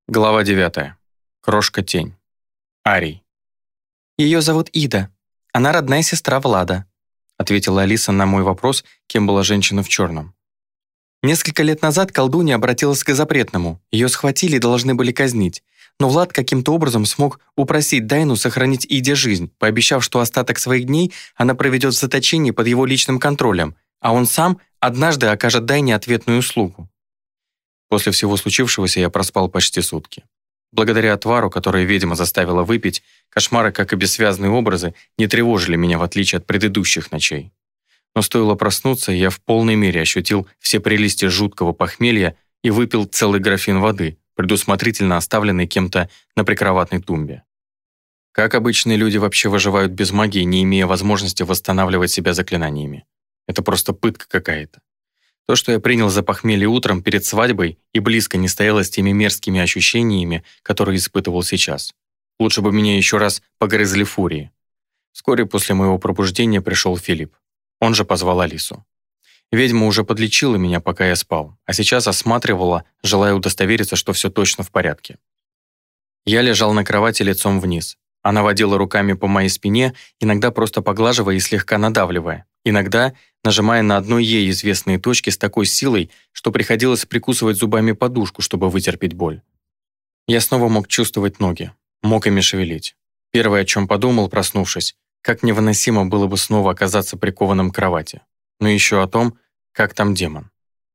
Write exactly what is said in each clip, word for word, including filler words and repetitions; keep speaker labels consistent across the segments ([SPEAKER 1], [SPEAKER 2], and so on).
[SPEAKER 1] Глава девятая. Крошка-тень. Арий.
[SPEAKER 2] «Ее зовут Ида. Она родная сестра Влада», ответила Алиса на мой вопрос, кем была женщина в черном. Несколько лет назад колдунья обратилась к запретному. Ее схватили и должны были казнить. Но Влад каким-то образом смог упросить Дайну сохранить Иде жизнь, пообещав, что остаток своих дней она проведет в заточении под его личным контролем, а он сам однажды окажет Дайне ответную услугу.
[SPEAKER 1] После всего случившегося я проспал почти сутки. Благодаря отвару, который ведьма заставила выпить, кошмары, как и бессвязные образы, не тревожили меня в отличие от предыдущих ночей. Но стоило проснуться, и я в полной мере ощутил все прелести жуткого похмелья и выпил целый графин воды, предусмотрительно оставленный кем-то на прикроватной тумбе. Как обычные люди вообще выживают без магии, не имея возможности восстанавливать себя заклинаниями? Это просто пытка какая-то. То, что я принял за похмелье утром перед свадьбой, и близко не стояло с теми мерзкими ощущениями, которые испытывал сейчас. Лучше бы меня еще раз погрызли фурии. Вскоре после моего пробуждения пришел Филипп. Он же позвал Алису. Ведьма уже подлечила меня, пока я спал, а сейчас осматривала, желая удостовериться, что все точно в порядке. Я лежал на кровати лицом вниз. Она водила руками по моей спине, иногда просто поглаживая и слегка надавливая, иногда нажимая на одной ей известные точки с такой силой, что приходилось прикусывать зубами подушку, чтобы вытерпеть боль. Я снова мог чувствовать ноги, мог ими шевелить. Первое, о чем подумал, проснувшись, как невыносимо было бы снова оказаться прикованным к кровати. Но еще о том, как там демон.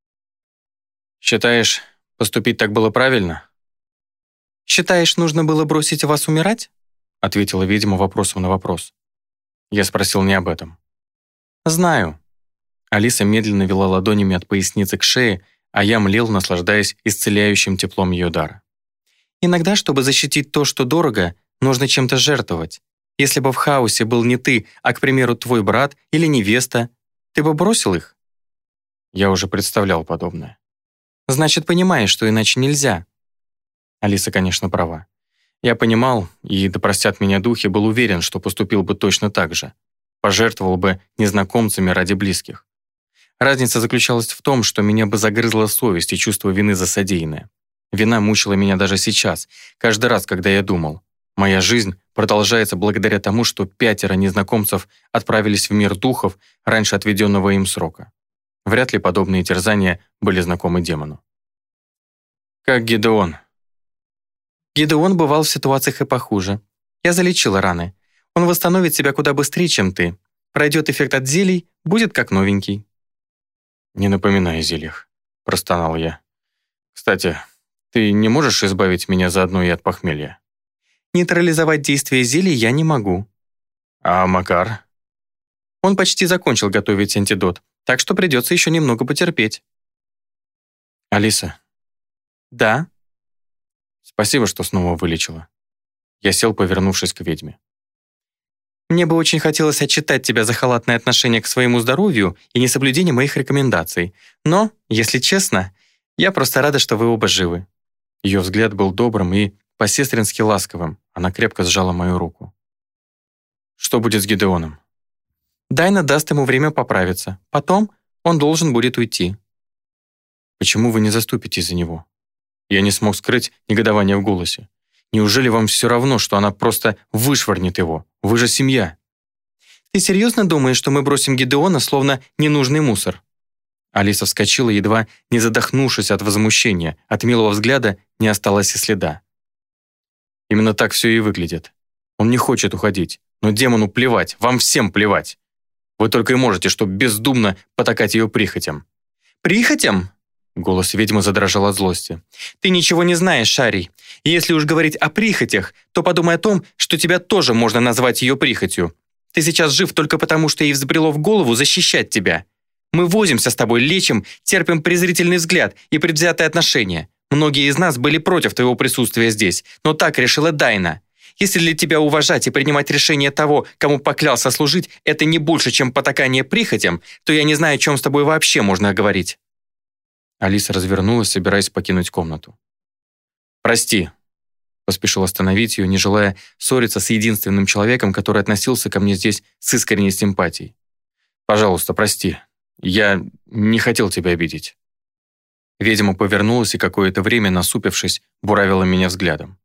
[SPEAKER 1] «Считаешь, поступить так было правильно?»
[SPEAKER 2] «Считаешь, нужно было бросить вас умирать?»
[SPEAKER 1] ответила ведьма вопросом на вопрос. Я спросил не об этом.
[SPEAKER 2] «Знаю».
[SPEAKER 1] Алиса медленно вела ладонями от поясницы к шее, а я млел, наслаждаясь исцеляющим теплом ее дара.
[SPEAKER 2] «Иногда, чтобы защитить то, что дорого, нужно чем-то жертвовать. Если бы в хаосе был не ты, а, к примеру, твой брат или невеста, ты бы бросил их?»
[SPEAKER 1] Я уже представлял подобное.
[SPEAKER 2] «Значит, понимаешь, что иначе нельзя».
[SPEAKER 1] Алиса, конечно, права. Я понимал, и, да простят меня духи, был уверен, что поступил бы точно так же. Пожертвовал бы незнакомцами ради близких. Разница заключалась в том, что меня бы загрызла совесть и чувство вины за содеянное. Вина мучила меня даже сейчас, каждый раз, когда я думал. Моя жизнь продолжается благодаря тому, что пятеро незнакомцев отправились в мир духов раньше отведенного им срока. Вряд ли подобные терзания были знакомы демону. «Как Гидеон?»
[SPEAKER 2] «Гидеон бывал в ситуациях и похуже. Я залечила раны. Он восстановит себя куда быстрее, чем ты. Пройдет эффект от зелий, будет как новенький».
[SPEAKER 1] «Не напоминай о зельях», — простонал я. «Кстати, ты не можешь избавить меня заодно и от похмелья?»
[SPEAKER 2] «Нейтрализовать действие зелий я не могу».
[SPEAKER 1] «А Макар?»
[SPEAKER 2] «Он почти закончил готовить антидот, так что придется еще немного потерпеть».
[SPEAKER 1] «Алиса?»
[SPEAKER 2] «Да?»
[SPEAKER 1] «Спасибо, что снова вылечила». Я сел, повернувшись к ведьме.
[SPEAKER 2] «Мне бы очень хотелось отчитать тебя за халатное отношение к своему здоровью и несоблюдение моих рекомендаций. Но, если честно, я просто рада, что вы оба живы».
[SPEAKER 1] Ее взгляд был добрым и по-сестрински ласковым. Она крепко сжала мою руку. «Что будет с Гидеоном?»
[SPEAKER 2] «Дайна даст ему время поправиться. Потом он должен будет уйти».
[SPEAKER 1] «Почему вы не заступитесь за него?» Я не смог скрыть негодование в голосе. «Неужели вам все равно, что она просто вышвырнет его? Вы же семья».
[SPEAKER 2] «Ты серьезно думаешь, что мы бросим Гидеона, словно ненужный мусор?»
[SPEAKER 1] Алиса вскочила, едва не задохнувшись от возмущения. От милого взгляда не осталось и следа. Именно так все и выглядит. Он не хочет уходить, но демону плевать, вам всем плевать. Вы только и можете, что бездумно потакать ее прихотям».
[SPEAKER 2] «Прихотям?»
[SPEAKER 1] Голос ведьмы задрожал от злости.
[SPEAKER 2] «Ты ничего не знаешь, Шарий. И если уж говорить о прихотях, то подумай о том, что тебя тоже можно назвать ее прихотью. Ты сейчас жив только потому, что ей взбрело в голову защищать тебя. Мы возимся с тобой, лечим, терпим презрительный взгляд и предвзятое отношение. Многие из нас были против твоего присутствия здесь, но так решила Дайна. Если для тебя уважать и принимать решение того, кому поклялся служить, это не больше, чем потакание прихотям, то я не знаю, о чем с тобой вообще можно говорить».
[SPEAKER 1] Алиса развернулась, собираясь покинуть комнату. «Прости», — поспешил остановить ее, не желая ссориться с единственным человеком, который относился ко мне здесь с искренней симпатией. «Пожалуйста, прости. Я не хотел тебя обидеть». Ведьма повернулась и какое-то время, насупившись, буравила меня взглядом.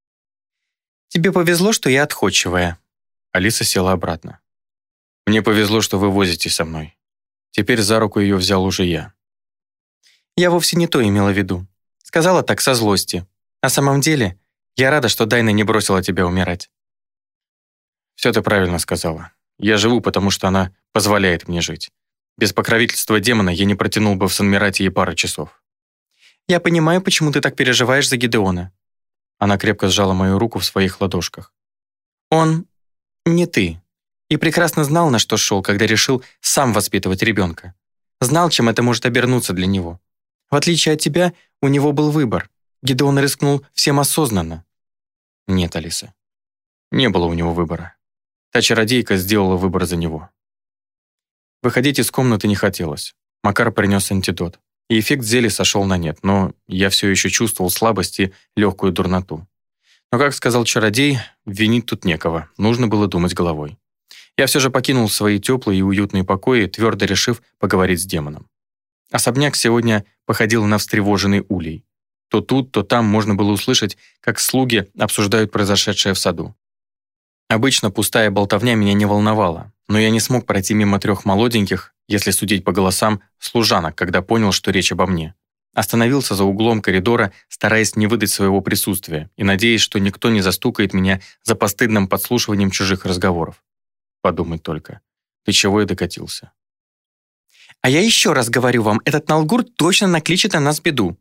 [SPEAKER 2] «Тебе повезло, что я отходчивая».
[SPEAKER 1] Алиса села обратно. «Мне повезло, что вы возитесь со мной. Теперь за руку ее взял уже я».
[SPEAKER 2] «Я вовсе не то имела в виду. Сказала так со злости. На самом деле, я рада, что Дайна не бросила тебя умирать».
[SPEAKER 1] «Все ты правильно сказала. Я живу, потому что она позволяет мне жить. Без покровительства демона я не протянул бы в Санмирате и пары часов».
[SPEAKER 2] «Я понимаю, почему ты так переживаешь за Гидеона».
[SPEAKER 1] Она крепко сжала мою руку в своих ладошках.
[SPEAKER 2] «Он не ты. И прекрасно знал, на что шел, когда решил сам воспитывать ребенка. Знал, чем это может обернуться для него. В отличие от тебя, у него был выбор. Гидеон рискнул всем осознанно».
[SPEAKER 1] «Нет, Алиса. Не было у него выбора. Та чародейка сделала выбор за него». Выходить из комнаты не хотелось. Макар принес антидот, и эффект зелья сошел на нет, но я все еще чувствовал слабость и легкую дурноту. Но, как сказал чародей, винить тут некого, нужно было думать головой. Я все же покинул свои теплые и уютные покои, твердо решив поговорить с демоном. Особняк сегодня походил на встревоженный улей. То тут, то там можно было услышать, как слуги обсуждают произошедшее в саду. Обычно пустая болтовня меня не волновала, но я не смог пройти мимо трех молоденьких, если судить по голосам, служанок, когда понял, что речь обо мне. Остановился за углом коридора, стараясь не выдать своего присутствия и надеясь, что никто не застукает меня за постыдным подслушиванием чужих разговоров. Подумать только, до чего я докатился.
[SPEAKER 2] «А я еще раз говорю вам, этот Налгур точно накличет на нас беду».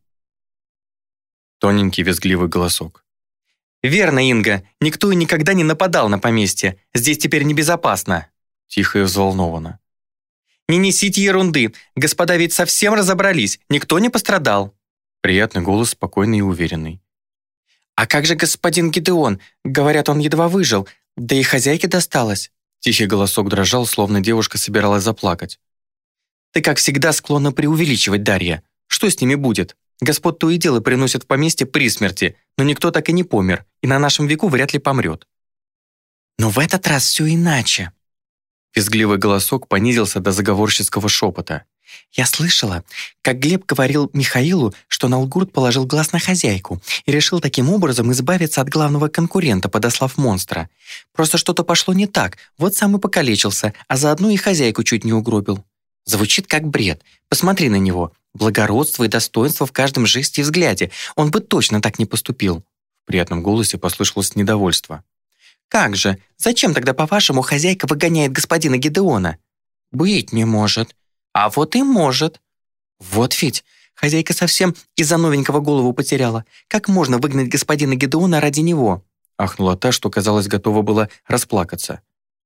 [SPEAKER 1] Тоненький визгливый голосок.
[SPEAKER 2] «Верно, Инга, никто и никогда не нападал на поместье. Здесь теперь небезопасно».
[SPEAKER 1] Тихо и взволнованно.
[SPEAKER 2] «Не несите ерунды. Господа ведь совсем разобрались. Никто не пострадал».
[SPEAKER 1] Приятный голос, спокойный и уверенный.
[SPEAKER 2] «А как же господин Гидеон? Говорят, он едва выжил. Да и хозяйке досталось».
[SPEAKER 1] Тихий голосок дрожал, словно девушка собиралась заплакать.
[SPEAKER 2] «Ты, как всегда, склонна преувеличивать, Дарья. Что с ними будет? Господ то и дело приносят в поместье при смерти, но никто так и не помер, и на нашем веку вряд ли помрет». «Но в этот раз все иначе».
[SPEAKER 1] Визгливый голосок понизился до заговорческого шепота.
[SPEAKER 2] «Я слышала, как Глеб говорил Михаилу, что Налгурт положил глаз на хозяйку и решил таким образом избавиться от главного конкурента, подослав монстра. Просто что-то пошло не так, вот сам и покалечился, а заодно и хозяйку чуть не угробил. Звучит как бред. Посмотри на него. Благородство и достоинство в каждом жесте и взгляде. Он бы точно так не поступил».
[SPEAKER 1] В приятном голосе послышалось недовольство.
[SPEAKER 2] «Как же? Зачем тогда, по-вашему, хозяйка выгоняет господина Гидеона?» «Быть не может». «А вот и может». «Вот ведь, хозяйка совсем из-за новенького голову потеряла. Как можно выгнать господина Гидеона ради него?»
[SPEAKER 1] Ахнула та, что, казалось, готова была расплакаться.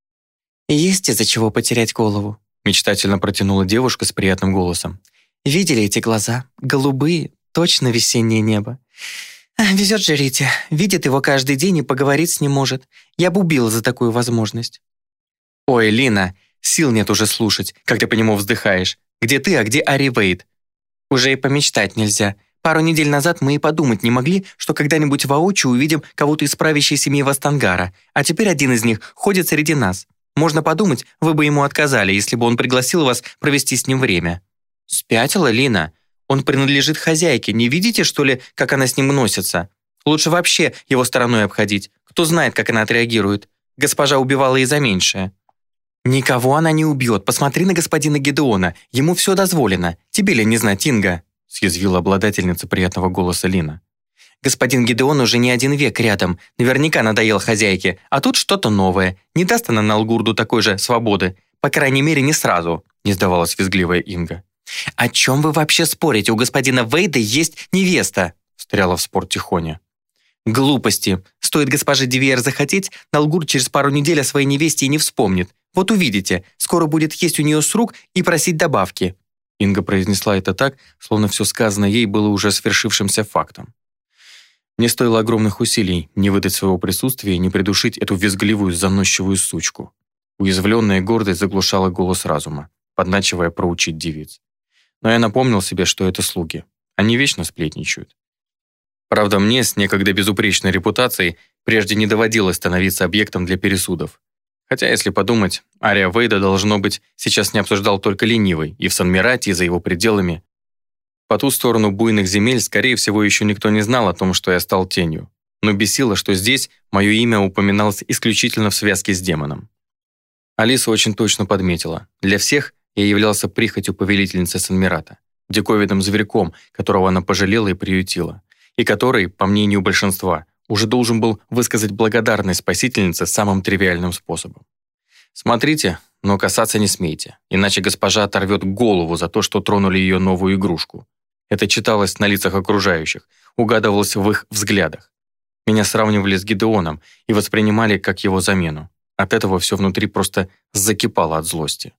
[SPEAKER 2] «Есть из-за чего потерять голову»,
[SPEAKER 1] мечтательно протянула девушка с приятным голосом.
[SPEAKER 2] «Видели эти глаза? Голубые, точно весеннее небо. Везет же Рите. Видит его каждый день и поговорить с ним может. Я бы убила за такую возможность». «Ой, Лина, сил нет уже слушать, как ты по нему вздыхаешь. Где ты, а где Ари Вейд? Уже и помечтать нельзя. Пару недель назад мы и подумать не могли, что когда-нибудь воочию увидим кого-то из правящей семьи Вастангара, а теперь один из них ходит среди нас. Можно подумать, вы бы ему отказали, если бы он пригласил вас провести с ним время». «Спятила, Лина? Он принадлежит хозяйке. Не видите, что ли, как она с ним носится? Лучше вообще его стороной обходить. Кто знает, как она отреагирует. Госпожа убивала и за меньшее». «Никого она не убьет. Посмотри на господина Гидеона. Ему все дозволено. Тебе ли не знать, Инга?»
[SPEAKER 1] съязвила обладательница приятного голоса Лина.
[SPEAKER 2] «Господин Гидеон уже не один век рядом. Наверняка надоел хозяйке. А тут что-то новое. Не даст она Налгурду такой же свободы. По крайней мере, не сразу», не сдавалась визгливая Инга. «О чем вы вообще спорите? У господина Вейда есть невеста», встряла в спор Тихоня. «Глупости. Стоит госпоже Дивьер захотеть, Налгурд через пару недель о своей невесте и не вспомнит. Вот увидите, скоро будет есть у нее с рук и просить добавки».
[SPEAKER 1] Инга произнесла это так, словно все сказанное ей было уже свершившимся фактом. Мне стоило огромных усилий не выдать своего присутствия и не придушить эту визгливую, заносчивую сучку. Уязвленная гордость заглушала голос разума, подначивая проучить девиц. Но я напомнил себе, что это слуги. Они вечно сплетничают. Правда, мне с некогда безупречной репутацией прежде не доводилось становиться объектом для пересудов. Хотя, если подумать, Ария Вейда, должно быть, сейчас не обсуждал только ленивый, и в Санмирате, и за его пределами. По ту сторону буйных земель, скорее всего, еще никто не знал о том, что я стал тенью. Но бесило, что здесь мое имя упоминалось исключительно в связке с демоном. Алиса очень точно подметила. Для всех я являлся прихотью повелительницы Санмирата, диковинным зверьком, которого она пожалела и приютила, и который, по мнению большинства, уже должен был высказать благодарность спасительнице самым тривиальным способом. Смотрите, но касаться не смейте, иначе госпожа оторвет голову за то, что тронули ее новую игрушку. Это читалось на лицах окружающих, угадывалось в их взглядах. Меня сравнивали с Гидеоном и воспринимали как его замену. От этого все внутри просто закипало от злости.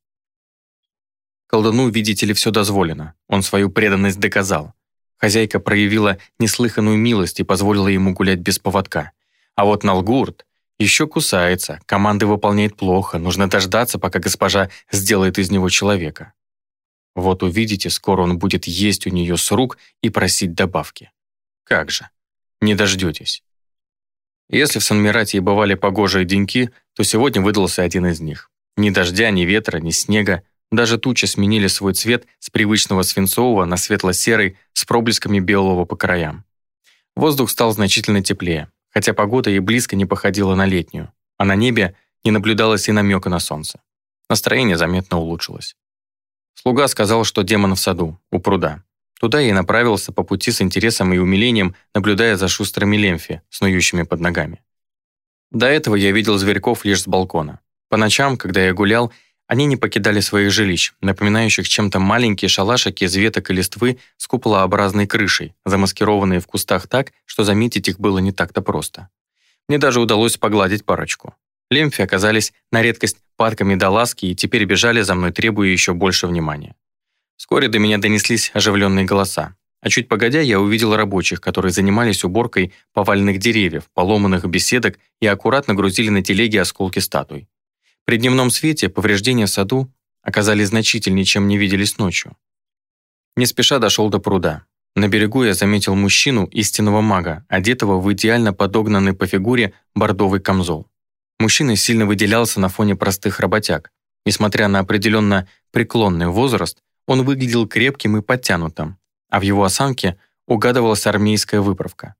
[SPEAKER 1] Колдуну, видите ли, все дозволено. Он свою преданность доказал. Хозяйка проявила неслыханную милость и позволила ему гулять без поводка. А вот Налгурт еще кусается, команды выполняет плохо, нужно дождаться, пока госпожа сделает из него человека. Вот увидите, скоро он будет есть у нее с рук и просить добавки. Как же, не дождетесь. Если в Санмирате и бывали погожие деньки, то сегодня выдался один из них. Ни дождя, ни ветра, ни снега, даже тучи сменили свой цвет с привычного свинцового на светло-серый с проблесками белого по краям. Воздух стал значительно теплее, хотя погода и близко не походила на летнюю, а на небе не наблюдалось и намека на солнце. Настроение заметно улучшилось. Слуга сказал, что демон в саду, у пруда. Туда я и направился по пути с интересом и умилением, наблюдая за шустрыми лемфи, снующими под ногами. До этого я видел зверьков лишь с балкона. По ночам, когда я гулял, они не покидали своих жилищ, напоминающих чем-то маленькие шалашики из веток и листвы с куполообразной крышей, замаскированные в кустах так, что заметить их было не так-то просто. Мне даже удалось погладить парочку. Лемфи оказались на редкость падками до ласки и теперь бежали за мной, требуя еще больше внимания. Вскоре до меня донеслись оживленные голоса. А чуть погодя, я увидел рабочих, которые занимались уборкой поваленных деревьев, поломанных беседок и аккуратно грузили на телеги осколки статуй. При дневном свете повреждения в саду оказались значительнее, чем не виделись ночью. Не спеша дошел до пруда. На берегу я заметил мужчину, истинного мага, одетого в идеально подогнанный по фигуре бордовый камзол. Мужчина сильно выделялся на фоне простых работяг. Несмотря на определенно преклонный возраст, он выглядел крепким и подтянутым, а в его осанке угадывалась армейская выправка.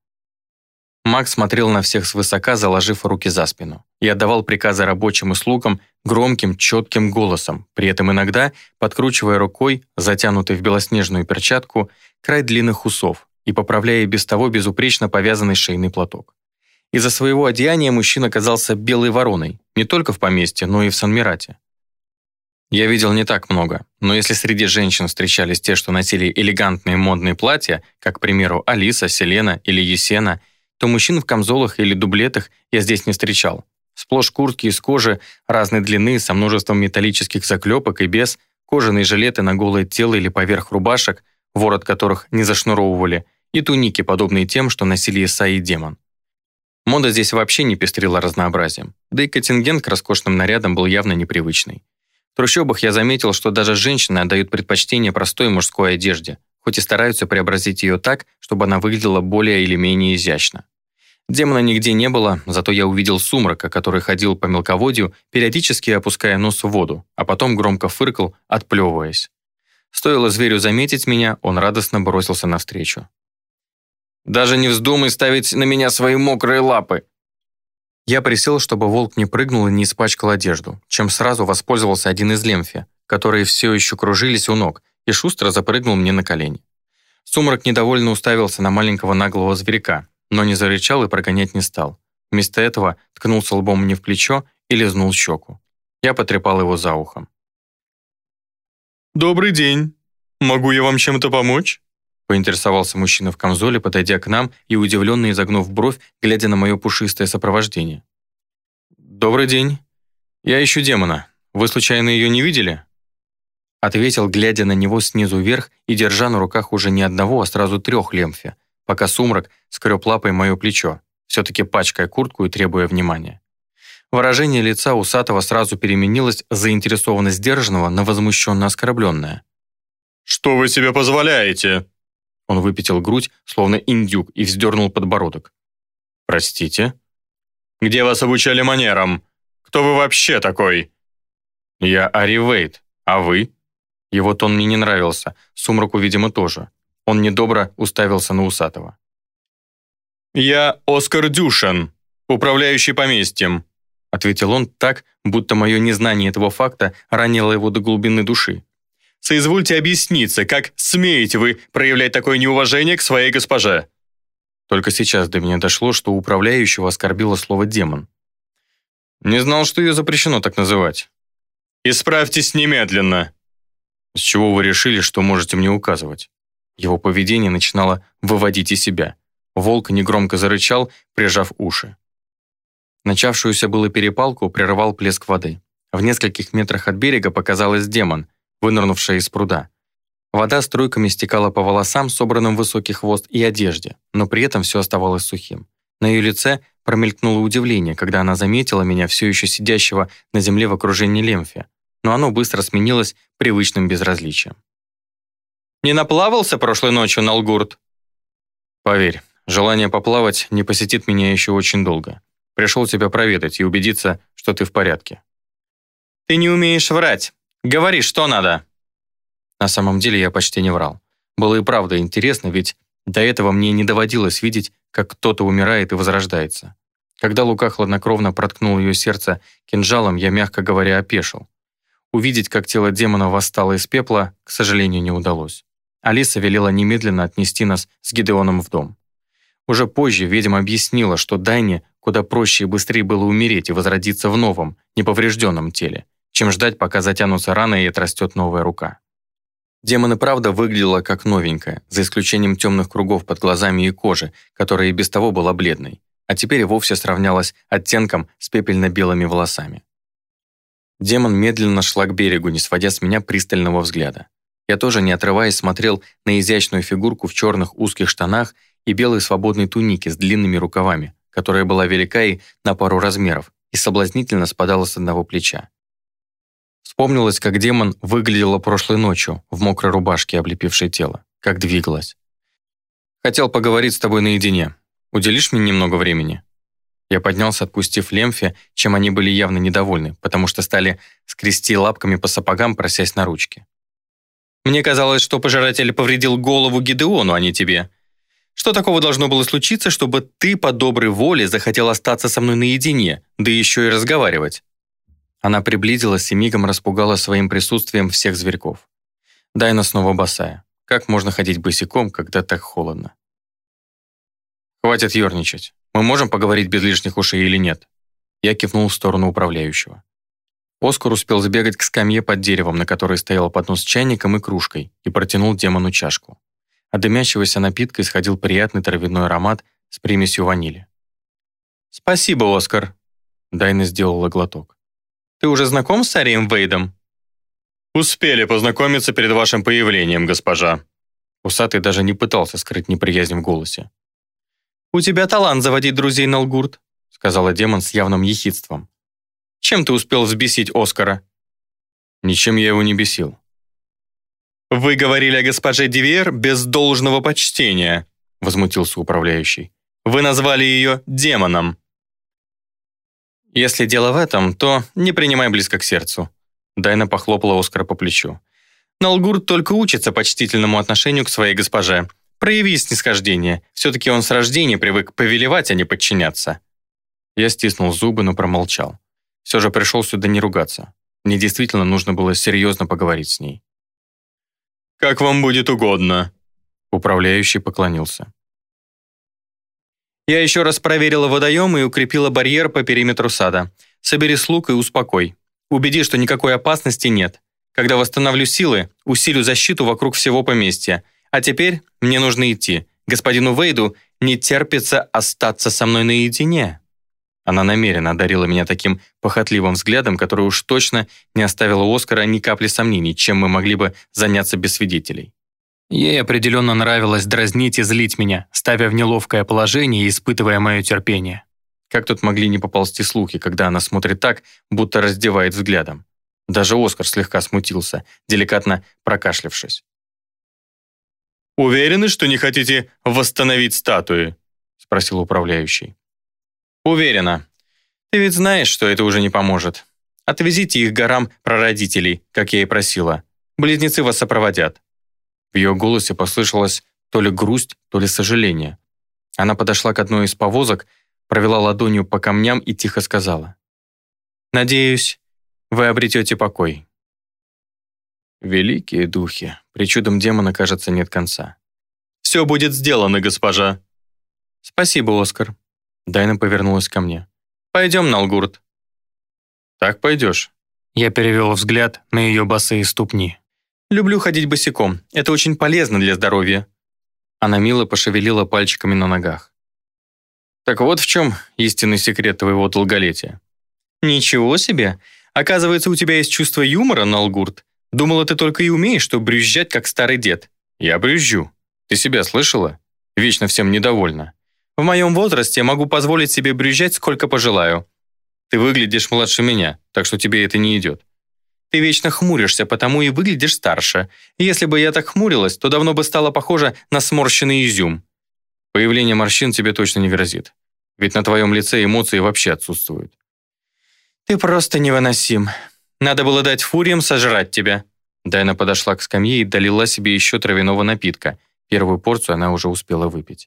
[SPEAKER 1] Маг смотрел на всех свысока, заложив руки за спину, и отдавал приказы рабочим и слугам громким, четким голосом, при этом иногда подкручивая рукой, затянутой в белоснежную перчатку, край длинных усов и поправляя без того безупречно повязанный шейный платок. Из-за своего одеяния мужчина казался белой вороной, не только в поместье, но и в Санмирате. Я видел не так много, но если среди женщин встречались те, что носили элегантные модные платья, как, к примеру, Алиса, Селена или Есена, то мужчин в камзолах или дублетах я здесь не встречал. Сплошь куртки из кожи разной длины со множеством металлических заклепок и без, кожаные жилеты на голое тело или поверх рубашек, ворот которых не зашнуровывали, и туники, подобные тем, что носили Иса и демон. Мода здесь вообще не пестрила разнообразием, да и контингент к роскошным нарядам был явно непривычный. В трущобах я заметил, что даже женщины отдают предпочтение простой мужской одежде, хоть и стараются преобразить ее так, чтобы она выглядела более или менее изящно. Демона нигде не было, зато я увидел Сумрака, который ходил по мелководью, периодически опуская нос в воду, а потом громко фыркал, отплевываясь. Стоило зверю заметить меня, он радостно бросился навстречу. «Даже не вздумай ставить на меня свои мокрые лапы!» Я присел, чтобы волк не прыгнул и не испачкал одежду, чем сразу воспользовался один из лемфи, которые все еще кружились у ног, и шустро запрыгнул мне на колени. Сумрак недовольно уставился на маленького наглого зверька, но не зарычал и прогонять не стал. Вместо этого ткнулся лбом мне в плечо и лизнул щеку. Я потрепал его за ухом. «Добрый день. Могу я вам чем-то помочь?» Поинтересовался мужчина в камзоле, подойдя к нам и удивленно изогнув бровь, глядя на мое пушистое сопровождение. «Добрый день. Я ищу демона. Вы случайно ее не видели?» Ответил, глядя на него снизу вверх и держа на руках уже не одного, а сразу трех лемфи, пока Сумрак скреб лапой мое плечо, все-таки пачкая куртку и требуя внимания. Выражение лица усатого сразу переменилось с заинтересованно сдержанного на возмущенно оскорбленное. «Что вы себе позволяете?» Он выпятил грудь, словно индюк, и вздернул подбородок. «Простите?» «Где вас обучали манерам? Кто вы вообще такой?» «Я Ари Вейт, а вы?» Его тон мне не нравился, Сумраку, видимо, тоже. Он недобро уставился на Усатого.
[SPEAKER 3] «Я Оскар Дюшан, управляющий поместьем»,
[SPEAKER 1] ответил он так, будто мое незнание этого факта ранило его до глубины души.
[SPEAKER 3] «Соизвольте объясниться, как смеете вы проявлять такое неуважение к своей госпоже?»
[SPEAKER 1] Только сейчас до меня дошло, что управляющего оскорбило слово «демон». Не знал, что ее запрещено так называть.
[SPEAKER 3] «Исправьтесь немедленно!»
[SPEAKER 1] С чего вы решили, что можете мне указывать? Его поведение начинало выводить из себя. Волк негромко зарычал, прижав уши. Начавшуюся было перепалку прервал плеск воды. В нескольких метрах от берега показалась демон, вынырнувшая из пруда. Вода струйками стекала по волосам, собранным в высокий хвост, и одежде, но при этом все оставалось сухим. На ее лице промелькнуло удивление, когда она заметила меня, все еще сидящего на земле в окружении Лемфи, но оно быстро сменилось привычным безразличием.
[SPEAKER 2] «Не наплавался прошлой ночью, Налгурт?»
[SPEAKER 1] «Поверь, желание поплавать не посетит меня еще очень долго. Пришел тебя проведать и убедиться, что ты в порядке».
[SPEAKER 2] «Ты не умеешь врать. Говори, что надо».
[SPEAKER 1] На самом деле я почти не врал. Было и правда интересно, ведь до этого мне не доводилось видеть, как кто-то умирает и возрождается. Когда Лука хладнокровно проткнул ее сердце кинжалом, я, мягко говоря, опешил. Увидеть, как тело демона восстало из пепла, к сожалению, не удалось. Алиса велела немедленно отнести нас с Гидеоном в дом. Уже позже ведьма объяснила, что Дайне куда проще и быстрее было умереть и возродиться в новом, неповрежденном теле, чем ждать, пока затянутся раны и отрастет новая рука. Демон и правда выглядела как новенькая, за исключением темных кругов под глазами и кожи, которая и без того была бледной, а теперь и вовсе сравнялась оттенком с пепельно-белыми волосами. Демон медленно шла к берегу, не сводя с меня пристального взгляда. Я тоже, не отрываясь, смотрел на изящную фигурку в черных узких штанах и белой свободной тунике с длинными рукавами, которая была велика и на пару размеров, и соблазнительно спадала с одного плеча. Вспомнилось, как демон выглядела прошлой ночью в мокрой рубашке, облепившей тело, как двигалась. «Хотел поговорить с тобой наедине. Уделишь мне немного времени?» Я поднялся, отпустив Лемфи, чем они были явно недовольны, потому что стали скрести лапками по сапогам, просясь на ручки.
[SPEAKER 2] «Мне казалось, что пожиратель повредил голову Гидеону, а не тебе. Что такого должно было случиться, чтобы ты по доброй воле захотел остаться со мной наедине, да еще и разговаривать?»
[SPEAKER 1] Она приблизилась и мигом распугала своим присутствием всех зверьков. Дайна снова босая. Как можно ходить босиком, когда так холодно? «Хватит ерничать. Мы можем поговорить без лишних ушей или нет?» Я кивнул в сторону управляющего. Оскар успел сбегать к скамье под деревом, на которой стоял поднос с чайником и кружкой, и протянул демону чашку. От дымящегося напитка исходил приятный травяной аромат с примесью ванили.
[SPEAKER 2] «Спасибо, Оскар», —
[SPEAKER 1] Дайна сделала глоток.
[SPEAKER 2] «Ты уже знаком с Арием Вейдом?»
[SPEAKER 3] «Успели познакомиться перед вашим появлением, госпожа».
[SPEAKER 1] Усатый даже не пытался скрыть неприязнь в голосе.
[SPEAKER 2] «У тебя талант заводить друзей, Налгурт», —
[SPEAKER 1] сказала демон с явным ехидством.
[SPEAKER 2] «Чем ты успел взбесить Оскара?»
[SPEAKER 1] «Ничем я его не бесил».
[SPEAKER 2] «Вы говорили о госпоже Дивер без должного почтения», — возмутился управляющий. «Вы назвали ее демоном».
[SPEAKER 1] «Если дело в этом, то не принимай близко к сердцу». Дайна похлопала Оскара по плечу.
[SPEAKER 2] «Налгурт только учится почтительному отношению к своей госпоже. Прояви снисхождение. Все-таки он с рождения привык повелевать, а не подчиняться».
[SPEAKER 1] Я стиснул зубы, но промолчал. Все же пришел сюда не ругаться. Мне действительно нужно было серьезно поговорить с ней.
[SPEAKER 3] «Как вам будет угодно».
[SPEAKER 1] Управляющий поклонился.
[SPEAKER 2] «Я еще раз проверила водоем и укрепила барьер по периметру сада. Собери слуг и успокой. Убеди, что никакой опасности нет. Когда восстановлю силы, усилю защиту вокруг всего поместья. А теперь мне нужно идти. Господину Вейду не терпится остаться со мной наедине».
[SPEAKER 1] Она намеренно одарила меня таким похотливым взглядом, который уж точно не оставил у Оскара ни капли сомнений, чем мы могли бы заняться без свидетелей. Ей определенно нравилось дразнить и злить меня, ставя в неловкое положение и испытывая мое терпение. Как тут могли не поползти слухи, когда она смотрит так, будто раздевает взглядом? Даже Оскар слегка смутился, деликатно прокашлявшись.
[SPEAKER 3] «Уверены, что не хотите восстановить статуи?» — спросил управляющий.
[SPEAKER 2] «Уверена. Ты ведь знаешь, что это уже не поможет. Отвезите их к горам прародителей, как я и просила. Близнецы вас сопроводят».
[SPEAKER 1] В ее голосе послышалась то ли грусть, то ли сожаление. Она подошла к одной из повозок, провела ладонью по камням и тихо сказала: «Надеюсь, вы обретете покой». Великие духи, причудам демона, кажется, нет конца.
[SPEAKER 3] «Все будет сделано, госпожа».
[SPEAKER 1] «Спасибо, Оскар». Дайна повернулась ко мне. «Пойдем, Налгурт».
[SPEAKER 3] «Так пойдешь?»
[SPEAKER 1] Я перевел взгляд на ее босые ступни. «Люблю ходить босиком. Это очень полезно для здоровья». Она мило пошевелила пальчиками на ногах. «Так вот в чем истинный секрет твоего долголетия». «Ничего себе! Оказывается, у тебя есть чувство юмора, Налгурт. Думала, ты только и умеешь, что брюзжать, как старый дед».
[SPEAKER 3] «Я брюзжу. Ты себя слышала? Вечно всем недовольна».
[SPEAKER 1] «В моем возрасте я могу позволить себе брюзжать, сколько пожелаю».
[SPEAKER 3] «Ты выглядишь младше меня, так что тебе это не идет».
[SPEAKER 1] «Ты вечно хмуришься, потому и выглядишь старше. Если бы я так хмурилась, то давно бы стала похожа на сморщенный изюм».
[SPEAKER 3] «Появление морщин тебе точно не грозит. Ведь на твоем лице эмоции вообще отсутствуют».
[SPEAKER 1] «Ты просто невыносим. Надо было дать фуриям сожрать тебя».
[SPEAKER 3] Дайна подошла к скамье и долила себе еще травяного напитка. Первую порцию она уже успела выпить.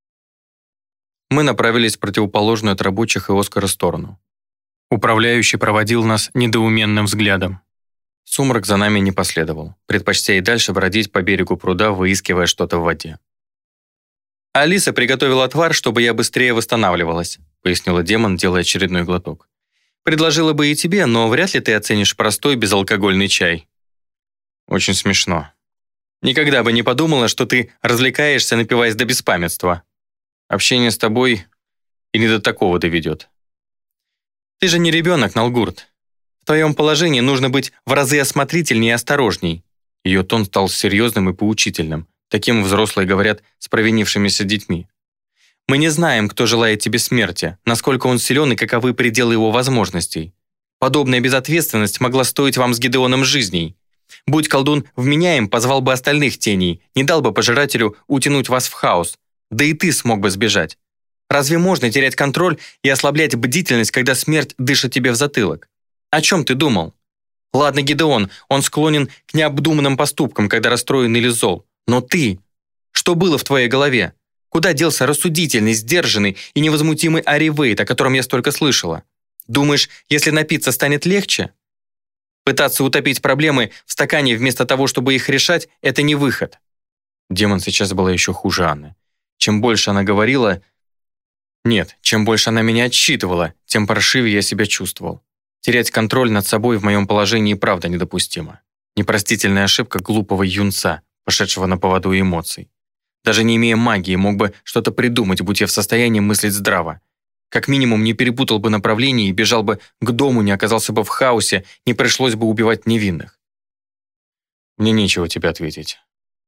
[SPEAKER 1] Мы направились в противоположную от рабочих и Оскара сторону. Управляющий проводил нас недоуменным взглядом.
[SPEAKER 3] Сумрак за нами не последовал, предпочтя и дальше бродить по берегу пруда, выискивая что-то в воде.
[SPEAKER 1] «Алиса приготовила отвар, чтобы я быстрее восстанавливалась», пояснила демон, делая очередной глоток. «Предложила бы и тебе, но вряд ли ты оценишь простой безалкогольный чай».
[SPEAKER 3] «Очень смешно».
[SPEAKER 1] «Никогда бы не подумала, что ты развлекаешься, напиваясь до беспамятства».
[SPEAKER 3] «Общение с тобой и не до такого доведет».
[SPEAKER 1] «Ты же не ребенок, Налгурт. В твоем положении нужно быть в разы осмотрительнее и осторожней».
[SPEAKER 3] Ее тон стал серьезным и поучительным. Таким взрослые говорят с провинившимися детьми.
[SPEAKER 1] «Мы не знаем, кто желает тебе смерти, насколько он силен и каковы пределы его возможностей. Подобная безответственность могла стоить вам с Гидеоном жизней. Будь колдун вменяем, позвал бы остальных теней, не дал бы пожирателю утянуть вас в хаос. Да и ты смог бы сбежать. Разве можно терять контроль и ослаблять бдительность, когда смерть дышит тебе в затылок? О чем ты думал? Ладно, Гидеон, он склонен к необдуманным поступкам, когда расстроен или зол. Но ты? Что было в твоей голове? Куда делся рассудительный, сдержанный и невозмутимый Ари Вейд, о котором я столько слышала? Думаешь, если напиться станет легче? Пытаться утопить проблемы в стакане вместо того, чтобы их решать, это не выход».
[SPEAKER 3] Демон сейчас была еще хуже Анны. Чем больше она говорила... Нет, чем больше она меня отчитывала, тем паршивее я себя чувствовал. Терять контроль над собой в моем положении и правда недопустимо. Непростительная ошибка глупого юнца, пошедшего на поводу эмоций. Даже не имея магии, мог бы что-то придумать, будь я в состоянии мыслить здраво. Как минимум, не перепутал бы направление и бежал бы к дому, не оказался бы в хаосе, не пришлось бы убивать невинных. Мне нечего тебе ответить.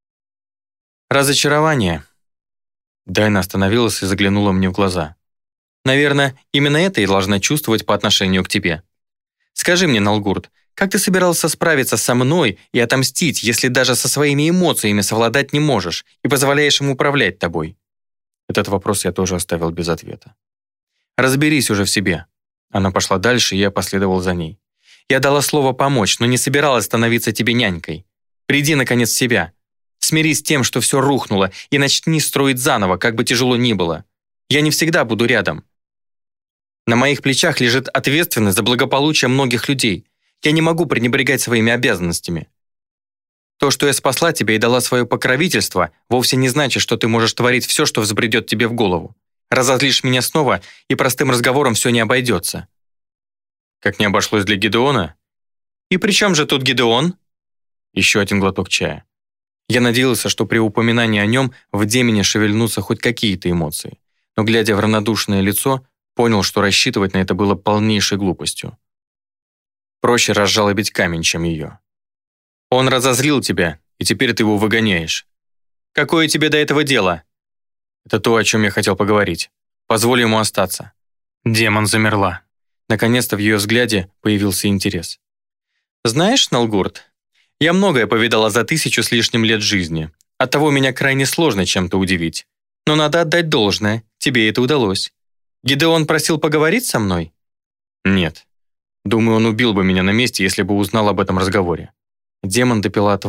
[SPEAKER 1] Разочарование.
[SPEAKER 3] Дайна остановилась и заглянула мне в глаза.
[SPEAKER 1] Наверное, именно это и должна чувствовать по отношению к тебе. Скажи мне, Налгурт, как ты собирался справиться со мной и отомстить, если даже со своими эмоциями совладать не можешь и позволяешь им управлять тобой?
[SPEAKER 3] Этот вопрос я тоже оставил без ответа.
[SPEAKER 1] Разберись уже в себе.
[SPEAKER 3] Она пошла дальше, и я последовал за ней.
[SPEAKER 1] Я дала слово помочь, но не собиралась становиться тебе нянькой. Приди, наконец, в себя. Смирись с тем, что все рухнуло, и начни строить заново, как бы тяжело ни было. Я не всегда буду рядом. На моих плечах лежит ответственность за благополучие многих людей. Я не могу пренебрегать своими обязанностями. То, что я спасла тебя и дала свое покровительство, вовсе не значит, что ты можешь творить все, что взбредет тебе в голову. Разозлишь меня снова, и простым разговором все не обойдется.
[SPEAKER 3] Как не обошлось для Гидеона?
[SPEAKER 1] И при чем же тут Гидеон?
[SPEAKER 3] Еще один глоток чая.
[SPEAKER 1] Я надеялся, что при упоминании о нем в Демине шевельнутся хоть какие-то эмоции, но, глядя в равнодушное лицо, понял, что рассчитывать на это было полнейшей глупостью. Проще разжалобить камень, чем ее. Он разозлил тебя, и теперь ты его выгоняешь. Какое тебе до этого дело?
[SPEAKER 3] Это то, о чем я хотел поговорить. Позволь ему остаться.
[SPEAKER 1] Демон замерла.
[SPEAKER 3] Наконец-то в ее взгляде появился интерес.
[SPEAKER 1] Знаешь, Налгурт, я многое повидала за тысячу с лишним лет жизни. Оттого меня крайне сложно чем-то удивить. Но надо отдать должное, тебе это удалось. Гидеон просил поговорить со мной?
[SPEAKER 3] Нет. Думаю, он убил бы меня на месте, если бы узнал об этом разговоре.
[SPEAKER 1] Демон допила отвар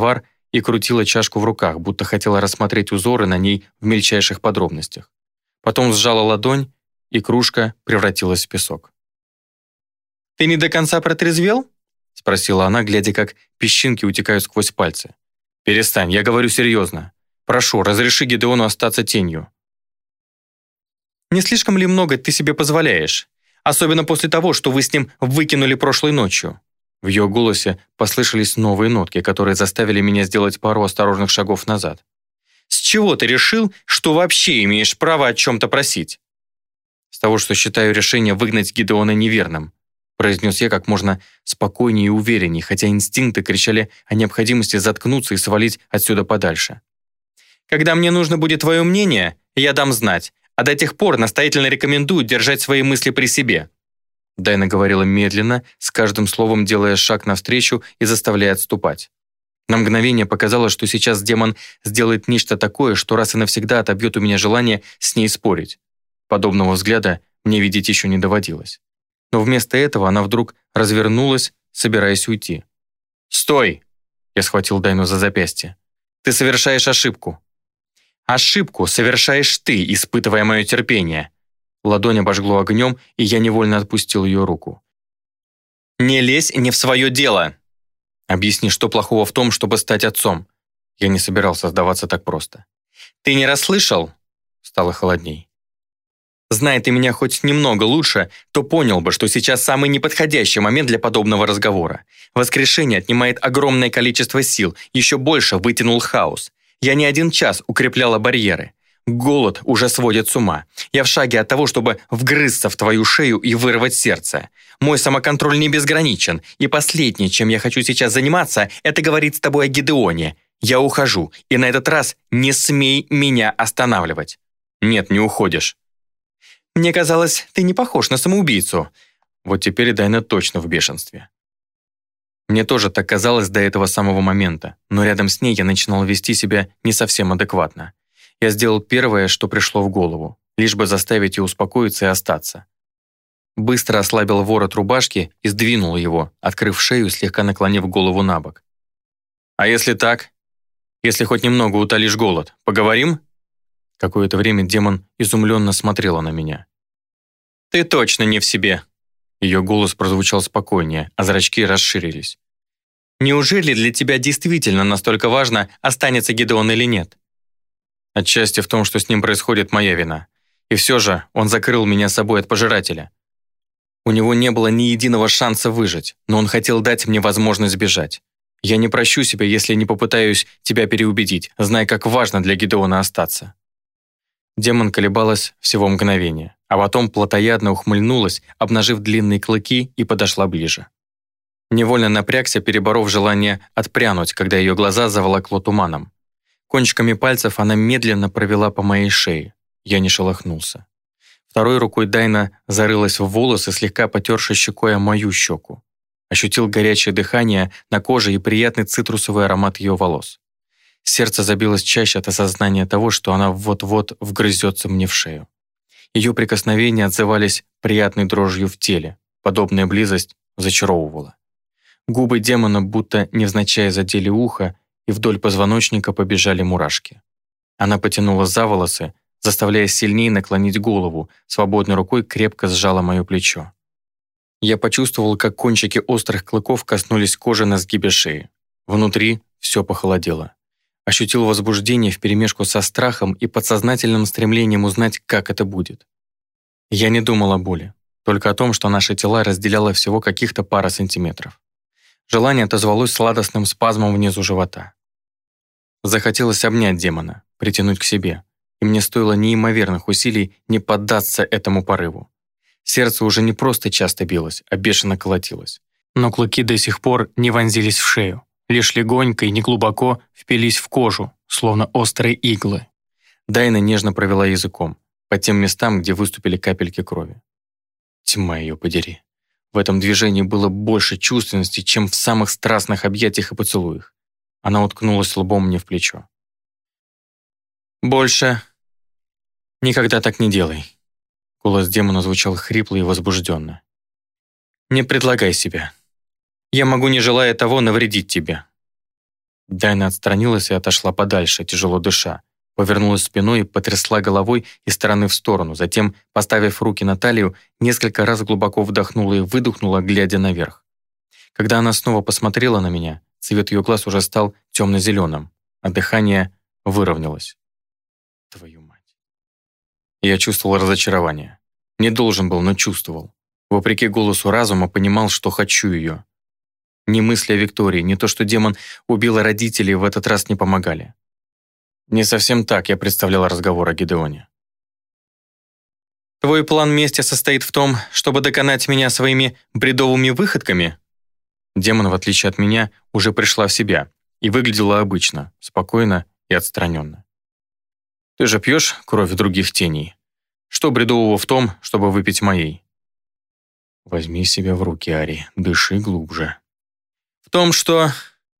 [SPEAKER 1] и крутила чашку в руках, будто хотела рассмотреть узоры на ней в мельчайших подробностях. Потом сжала ладонь, и кружка превратилась в песок.
[SPEAKER 2] «Ты не до конца протрезвел?»
[SPEAKER 1] — спросила она, глядя, как песчинки утекают сквозь пальцы. «Перестань, я говорю серьезно. Прошу, разреши Гидеону остаться тенью».
[SPEAKER 2] «Не слишком ли много ты себе позволяешь? Особенно после того, что вы с ним выкинули прошлой ночью».
[SPEAKER 1] В ее голосе послышались новые нотки, которые заставили меня сделать пару осторожных шагов назад.
[SPEAKER 2] «С чего ты решил, что вообще имеешь право о чем-то просить?»
[SPEAKER 1] «С того, что считаю решение выгнать Гидеона неверным», произнес я как можно спокойнее и увереннее, хотя инстинкты кричали о необходимости заткнуться и свалить отсюда подальше.
[SPEAKER 2] «Когда мне нужно будет твое мнение, я дам знать, а до тех пор настоятельно рекомендую держать свои мысли при себе».
[SPEAKER 1] Дайна говорила медленно, с каждым словом делая шаг навстречу и заставляя отступать. На мгновение показалось, что сейчас демон сделает нечто такое, что раз и навсегда отобьет у меня желание с ней спорить. Подобного взгляда мне видеть еще не доводилось. Но вместо этого она вдруг развернулась, собираясь уйти.
[SPEAKER 2] «Стой!» —
[SPEAKER 1] я схватил Дайну за запястье.
[SPEAKER 2] «Ты совершаешь ошибку. Ошибку совершаешь ты, испытывая мое терпение».
[SPEAKER 1] Ладонь обожгло огнем, и я невольно отпустил ее руку.
[SPEAKER 2] «Не лезь не в свое дело!»
[SPEAKER 1] «Объясни, что плохого в том, чтобы стать отцом?» Я не собирался сдаваться так просто.
[SPEAKER 2] «Ты не расслышал?»
[SPEAKER 1] Стало холодней.
[SPEAKER 2] «Знай ты меня хоть немного лучше, то понял бы, что сейчас самый неподходящий момент для подобного разговора. Воскрешение отнимает огромное количество сил, еще больше вытянул хаос. Я не один час укрепляла барьеры. Голод уже сводит с ума. Я в шаге от того, чтобы вгрызться в твою шею и вырвать сердце. Мой самоконтроль не безграничен, и последнее, чем я хочу сейчас заниматься, это говорить с тобой о Гидеоне. Я ухожу, и на этот раз не смей меня останавливать».
[SPEAKER 1] «Нет, не уходишь».
[SPEAKER 2] «Мне казалось, ты не похож на самоубийцу».
[SPEAKER 1] Вот теперь Дайна точно в бешенстве. Мне тоже так казалось до этого самого момента, но рядом с ней я начинал вести себя не совсем адекватно. Я сделал первое, что пришло в голову, лишь бы заставить ее успокоиться и остаться. Быстро ослабил ворот рубашки и сдвинул его, открыв шею, слегка наклонив голову на бок. «А если так? Если хоть немного утолишь голод, поговорим?» Какое-то время демон изумленно смотрела на меня.
[SPEAKER 2] «Ты точно не в себе!»
[SPEAKER 1] Ее голос прозвучал спокойнее, а зрачки расширились.
[SPEAKER 2] «Неужели для тебя действительно настолько важно, останется Гидеон или нет?»
[SPEAKER 1] «Отчасти в том, что с ним происходит, моя вина. И все же он закрыл меня собой от пожирателя. У него не было ни единого шанса выжить, но он хотел дать мне возможность сбежать. Я не прощу себя, если не попытаюсь тебя переубедить, зная, как важно для Гидеона остаться». Демон колебалась всего мгновение, а потом плотоядно ухмыльнулась, обнажив длинные клыки, и подошла ближе. Невольно напрягся, переборов желание отпрянуть, когда ее глаза заволокло туманом. Кончиками пальцев она медленно провела по моей шее. Я не шелохнулся. Второй рукой Дайна зарылась в волосы, слегка потерши щекой о мою щеку. Ощутил горячее дыхание на коже и приятный цитрусовый аромат ее волос. Сердце забилось чаще от осознания того, что она вот-вот вгрызется мне в шею. Ее прикосновения отзывались приятной дрожью в теле. Подобная близость зачаровывала. Губы демона будто невзначай задели ухо, и вдоль позвоночника побежали мурашки. Она потянула за волосы, заставляя сильнее наклонить голову, свободной рукой крепко сжала мое плечо. Я почувствовал, как кончики острых клыков коснулись кожи на сгибе шеи. Внутри все похолодело. Ощутил возбуждение вперемешку со страхом и подсознательным стремлением узнать, как это будет. Я не думал о боли, только о том, что наши тела разделяло всего каких-то пара сантиметров. Желание отозвалось сладостным спазмом внизу живота. Захотелось обнять демона, притянуть к себе, и мне стоило неимоверных усилий не поддаться этому порыву. Сердце уже не просто часто билось, а бешено колотилось. Но клыки до сих пор не вонзились в шею. Лишь легонько и неглубоко впились в кожу, словно острые иглы. Дайна нежно провела языком по тем местам, где выступили капельки крови. Тьма ее подери. В этом движении было больше чувственности, чем в самых страстных объятиях и поцелуях. Она уткнулась лбом мне в плечо. «Больше никогда так не делай». Голос демона звучал хрипло и возбужденно. «Не предлагай себя. Я могу, не желая того, навредить тебе». Дайна отстранилась и отошла подальше, тяжело дыша. Повернулась спиной и потрясла головой из стороны в сторону. Затем, поставив руки на талию, несколько раз глубоко вдохнула и выдохнула, глядя наверх. Когда она снова посмотрела на меня, цвет ее глаз уже стал темно-зеленым, а дыхание выровнялось. Твою мать. Я чувствовал разочарование. Не должен был, но чувствовал. Вопреки голосу разума понимал, что хочу ее. Ни мысли о Виктории, ни то, что демон убил родителей, в этот раз не помогали. Не совсем так я представлял разговор о Гидеоне.
[SPEAKER 2] «Твой план мести состоит в том, чтобы доконать меня своими бредовыми выходками?»
[SPEAKER 1] Демон, в отличие от меня, уже пришла в себя и выглядела обычно, спокойно и отстраненно. «Ты же пьешь кровь других теней? Что бредового в том, чтобы выпить моей?» «Возьми себя в руки, Ари, дыши глубже».
[SPEAKER 2] «В том, что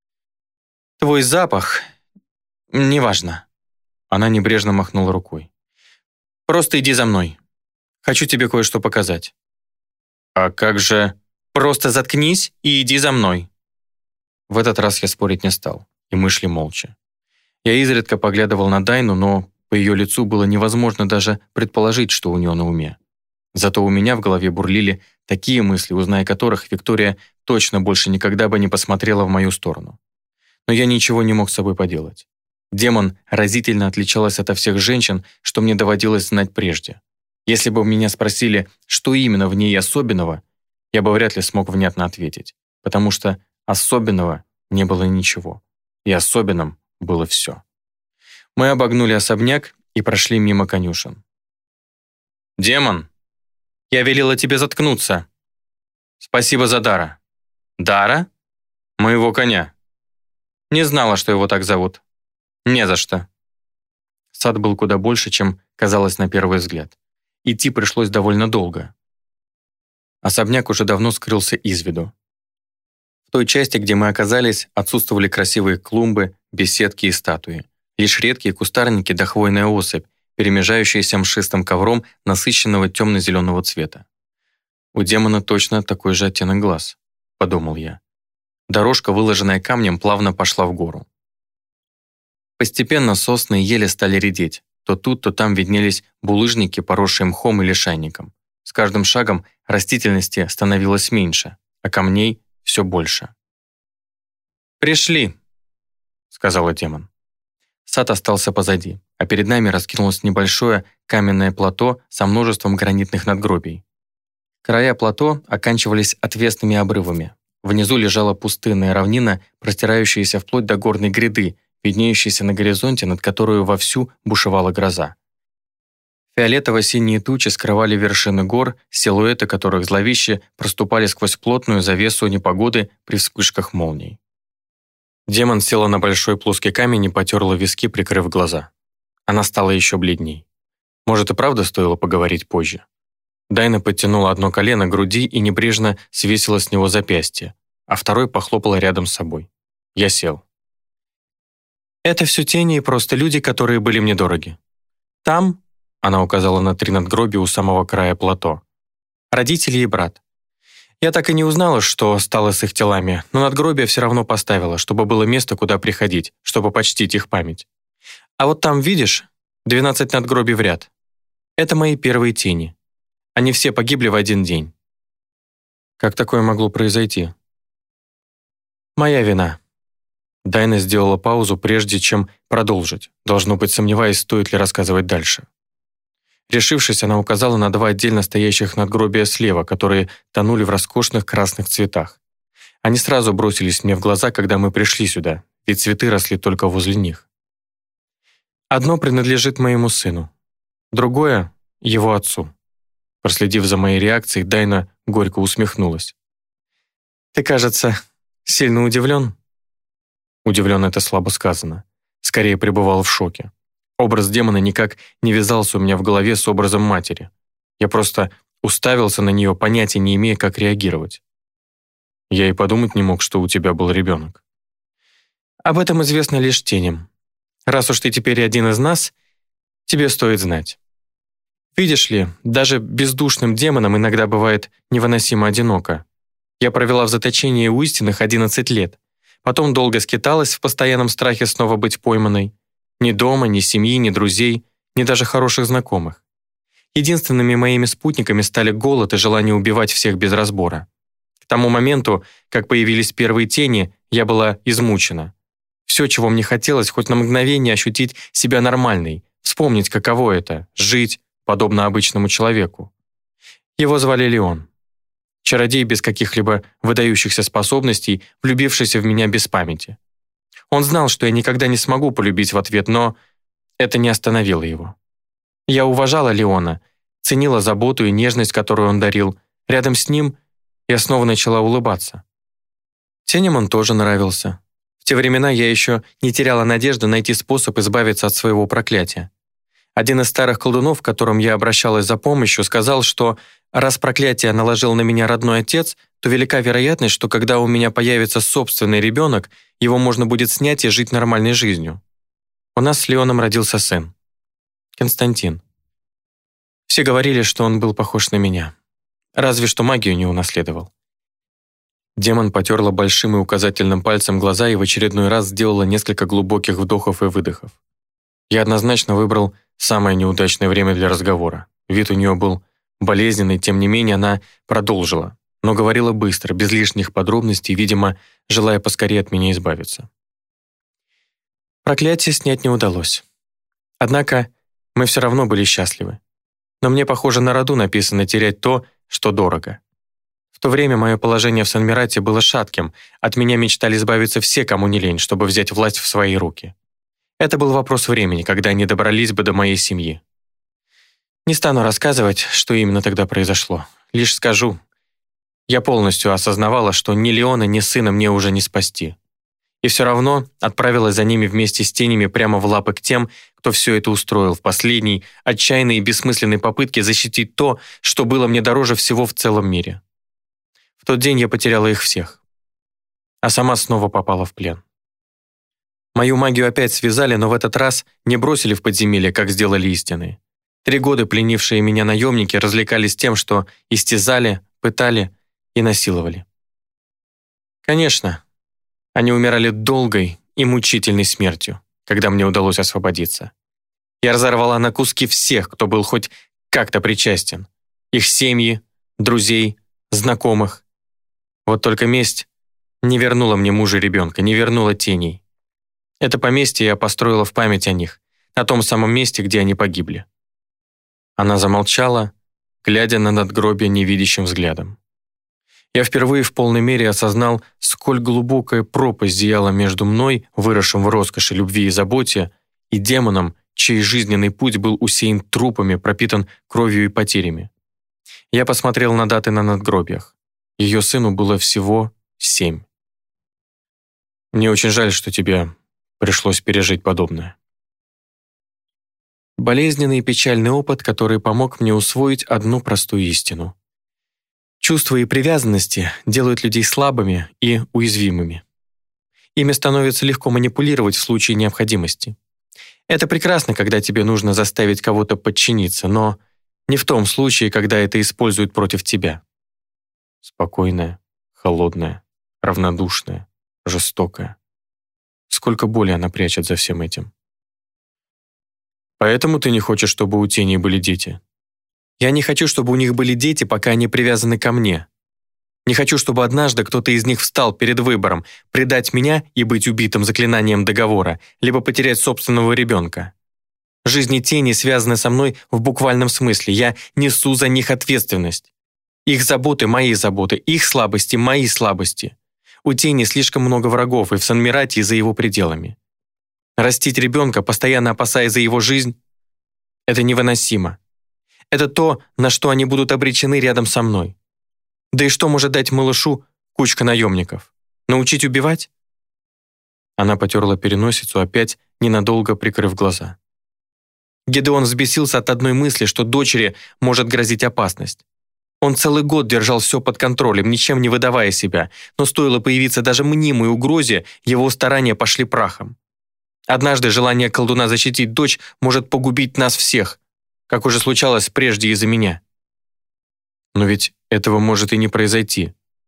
[SPEAKER 2] твой запах... неважно».
[SPEAKER 1] Она небрежно махнула рукой.
[SPEAKER 2] «Просто иди за мной. Хочу тебе кое-что показать».
[SPEAKER 1] «А как же...»
[SPEAKER 2] «Просто заткнись и иди за мной».
[SPEAKER 1] В этот раз я спорить не стал, и мы шли молча. Я изредка поглядывал на Дайну, но по ее лицу было невозможно даже предположить, что у нее на уме. Зато у меня в голове бурлили такие мысли, узная которых, Виктория точно больше никогда бы не посмотрела в мою сторону. Но я ничего не мог с собой поделать. Демон разительно отличалась ото всех женщин, что мне доводилось знать прежде. Если бы меня спросили, что именно в ней особенного, я бы вряд ли смог внятно ответить, потому что особенного не было ничего, и особенным было все. Мы обогнули особняк и прошли мимо конюшен.
[SPEAKER 2] «Демон, я велела тебе заткнуться. Спасибо за Дара». «Дара?
[SPEAKER 1] Моего коня».
[SPEAKER 2] «Не знала, что его так зовут». «Не за что».
[SPEAKER 1] Сад был куда больше, чем казалось на первый взгляд. Идти пришлось довольно долго. Особняк уже давно скрылся из виду. В той части, где мы оказались, отсутствовали красивые клумбы, беседки и статуи. Лишь редкие кустарники да хвойная осыпь, перемежающаяся мшистым ковром насыщенного темно-зеленого цвета. «У демона точно такой же оттенок глаз», — подумал я. Дорожка, выложенная камнем, плавно пошла в гору. Постепенно сосны и ели стали редеть. То тут, то там виднелись булыжники, поросшие мхом или лишайником. С каждым шагом растительности становилось меньше, а камней все больше.
[SPEAKER 2] «Пришли», —
[SPEAKER 1] сказала демон. Сад остался позади, а перед нами раскинулось небольшое каменное плато со множеством гранитных надгробий. Края плато оканчивались отвесными обрывами. Внизу лежала пустынная равнина, простирающаяся вплоть до горной гряды, виднеющейся на горизонте, над которой вовсю бушевала гроза. Фиолетово-синие тучи скрывали вершины гор, силуэты которых зловеще проступали сквозь плотную завесу непогоды при вспышках молний. Демон села на большой плоский камень и потерла виски, прикрыв глаза. Она стала еще бледней. Может, и правда стоило поговорить позже. Дайна подтянула одно колено к груди и небрежно свесила с него запястье, а второй похлопала рядом с собой. Я сел.
[SPEAKER 2] «Это все тени и просто люди, которые были мне дороги. Там...»
[SPEAKER 1] Она указала на три надгробия у самого края плато.
[SPEAKER 2] «Родители и брат. Я так и не узнала, что стало с их телами, но надгробия все равно поставила, чтобы было место, куда приходить, чтобы почтить их память. А вот там, видишь, двенадцать надгробий в ряд. Это мои первые тени. Они все погибли в один день».
[SPEAKER 1] «Как такое могло произойти?»
[SPEAKER 2] «Моя вина».
[SPEAKER 1] Дайна сделала паузу, прежде чем продолжить, должно быть, сомневаясь, стоит ли рассказывать дальше. Решившись, она указала на два отдельно стоящих надгробия слева, которые тонули в роскошных красных цветах. Они сразу бросились мне в глаза, когда мы пришли сюда, ведь цветы росли только возле них.
[SPEAKER 2] «Одно принадлежит моему сыну, другое — его отцу».
[SPEAKER 1] Проследив за моей реакцией, Дайна горько усмехнулась.
[SPEAKER 2] «Ты, кажется, сильно удивлен?»
[SPEAKER 1] Удивлен — это слабо сказано. Скорее, пребывал в шоке. Образ демона никак не вязался у меня в голове с образом матери. Я просто уставился на нее, понятия не имея, как реагировать. Я и подумать не мог, что у тебя был ребенок.
[SPEAKER 2] Об этом известно лишь теням. Раз уж ты теперь один из нас, тебе стоит знать. Видишь ли, даже бездушным демонам иногда бывает невыносимо одиноко. Я провела в заточении у истинных одиннадцать лет.
[SPEAKER 1] Потом долго скиталась в постоянном страхе снова быть пойманной. Ни дома, ни семьи, ни друзей, ни даже хороших знакомых. Единственными моими спутниками стали голод и желание убивать всех без разбора. К тому моменту, как появились первые тени, я была измучена. Все, чего мне хотелось, хоть на мгновение ощутить себя нормальной, вспомнить, каково это — жить, подобно обычному человеку. Его звали Леон. Чародей без каких-либо выдающихся способностей, влюбившийся в меня без памяти. Он знал, что я никогда не смогу полюбить в ответ, но это не остановило его. Я уважала Леона, ценила заботу и нежность, которую он дарил. Рядом с ним я снова начала улыбаться. Теням он тоже нравился. В те времена я еще не теряла надежды найти способ избавиться от своего проклятия. Один из старых колдунов, к которым я обращалась за помощью, сказал, что раз проклятие наложил на меня родной отец, то велика вероятность, что когда у меня появится собственный ребенок, его можно будет снять и жить нормальной жизнью. У нас с Леоном родился сын. Константин. Все говорили, что он был похож на меня. Разве что магию не унаследовал. Демон потерла большим и указательным пальцем глаза и в очередной раз сделала несколько глубоких вдохов и выдохов. Я однозначно выбрал самое неудачное время для разговора. Вид у нее был болезненный, тем не менее она продолжила, но говорила быстро, без лишних подробностей, видимо, желая поскорее от меня избавиться. Проклятие снять не удалось. Однако мы все равно были счастливы. Но мне, похоже, на роду написано терять то, что дорого. В то время мое положение в Сан-Мирате было шатким, от меня мечтали избавиться все, кому не лень, чтобы взять власть в свои руки. Это был вопрос времени, когда они добрались бы до моей семьи. Не стану рассказывать, что именно тогда произошло. Лишь скажу, я полностью осознавала, что ни Леона, ни сына мне уже не спасти. И все равно отправилась за ними вместе с тенями прямо в лапы к тем, кто все это устроил в последней, отчаянной и бессмысленной попытке защитить то, что было мне дороже всего в целом мире. В тот день я потеряла их всех, а сама снова попала в плен. Мою магию опять связали, но в этот раз не бросили в подземелье, как сделали истинные. Три года пленившие меня наемники развлекались тем, что истязали, пытали и насиловали. Конечно, они умирали долгой и мучительной смертью, когда мне удалось освободиться. Я разорвала на куски всех, кто был хоть как-то причастен. Их семьи, друзей, знакомых. Вот только месть не вернула мне мужа и ребенка, не вернула теней. Это поместье я построила в память о них, на том самом месте, где они погибли. Она замолчала, глядя на надгробие невидящим взглядом. Я впервые в полной мере осознал, сколь глубокая пропасть зияла между мной, выросшим в роскоши, любви и заботе, и демоном, чей жизненный путь был усеян трупами, пропитан кровью и потерями. Я посмотрел на даты на надгробиях. Ее сыну было всего семь. Мне очень жаль, что тебе пришлось пережить подобное. Болезненный и печальный опыт, который помог мне усвоить одну простую истину. Чувства и привязанности делают людей слабыми и уязвимыми. Ими становится легко манипулировать в случае необходимости. Это прекрасно, когда тебе нужно заставить кого-то подчиниться, но не в том случае, когда это используют против тебя. Спокойная, холодная, равнодушная, жестокая. Сколько боли она прячет за всем этим. Поэтому ты не хочешь, чтобы у теней были дети? Я не хочу, чтобы у них были дети, пока они привязаны ко мне. Не хочу, чтобы однажды кто-то из них встал перед выбором предать меня и быть убитым заклинанием договора, либо потерять собственного ребенка. Жизни теней связаны со мной в буквальном смысле. Я несу за них ответственность. Их заботы – мои заботы, их слабости – мои слабости. У тени слишком много врагов и в Сан-Мирате, и за его пределами. Растить ребенка, постоянно опасаясь за его жизнь – это невыносимо. Это то, на что они будут обречены рядом со мной. Да и что может дать малышу кучка наемников? Научить убивать? Она потерла переносицу, опять ненадолго прикрыв глаза. Гедеон взбесился от одной мысли, что дочери может грозить опасность. Он целый год держал все под контролем, ничем не выдавая себя, но стоило появиться даже мнимой угрозе, его старания пошли прахом. Однажды желание колдуна защитить дочь может погубить нас всех, как уже случалось прежде из-за меня. Но ведь этого может и не произойти.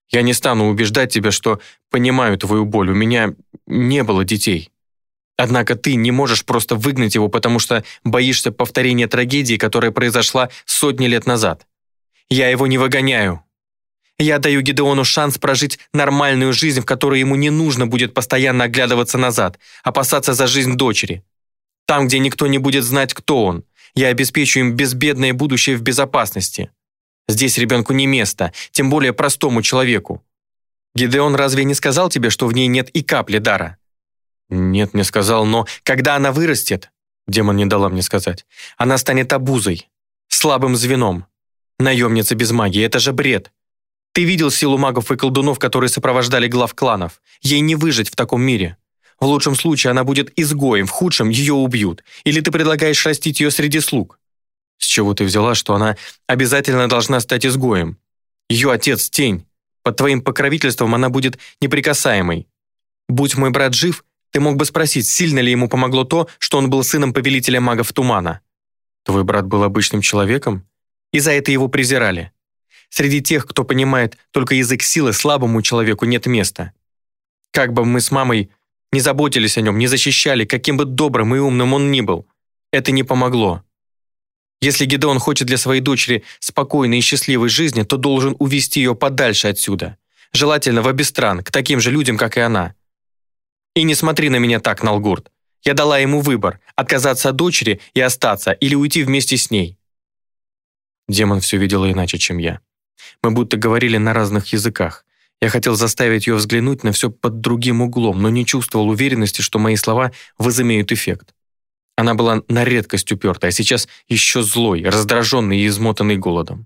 [SPEAKER 1] Я не стану убеждать тебя, что понимаю твою боль. У меня не было детей. Однако ты не можешь просто выгнать его, потому что боишься повторения трагедии, которая произошла сотни лет назад. Я его не выгоняю. Я даю Гидеону шанс прожить нормальную жизнь, в которой ему не нужно будет постоянно оглядываться назад, опасаться за жизнь дочери. Там, где никто не будет знать, кто он, я обеспечу им безбедное будущее в безопасности. Здесь ребенку не место, тем более простому человеку. Гидеон разве не сказал тебе, что в ней нет и капли дара? Нет, не сказал, но когда она вырастет, демон не дала мне сказать, она станет обузой, слабым звеном. Наемница без магии, это же бред. Ты видел силу магов и колдунов, которые сопровождали глав кланов. Ей не выжить в таком мире. В лучшем случае она будет изгоем, в худшем ее убьют. Или ты предлагаешь растить ее среди слуг? С чего ты взяла, что она обязательно должна стать изгоем? Ее отец — тень. Под твоим покровительством она будет неприкасаемой. Будь мой брат жив, ты мог бы спросить, сильно ли ему помогло то, что он был сыном повелителя магов тумана. Твой брат был обычным человеком, и за это его презирали. Среди тех, кто понимает только язык силы, слабому человеку нет места. Как бы мы с мамой не заботились о нем, не защищали, каким бы добрым и умным он ни был, это не помогло. Если Гидеон хочет для своей дочери спокойной и счастливой жизни, то должен увести ее подальше отсюда. Желательно в Абистран, к таким же людям, как и она. И не смотри на меня так, Налгурд. Я дала ему выбор – отказаться от дочери и остаться, или уйти вместе с ней. Демон все видела иначе, чем я. Мы будто говорили на разных языках. Я хотел заставить ее взглянуть на все под другим углом, но не чувствовал уверенности, что мои слова возымеют эффект. Она была на редкость уперта, а сейчас еще злой, раздраженный и измотанный голодом.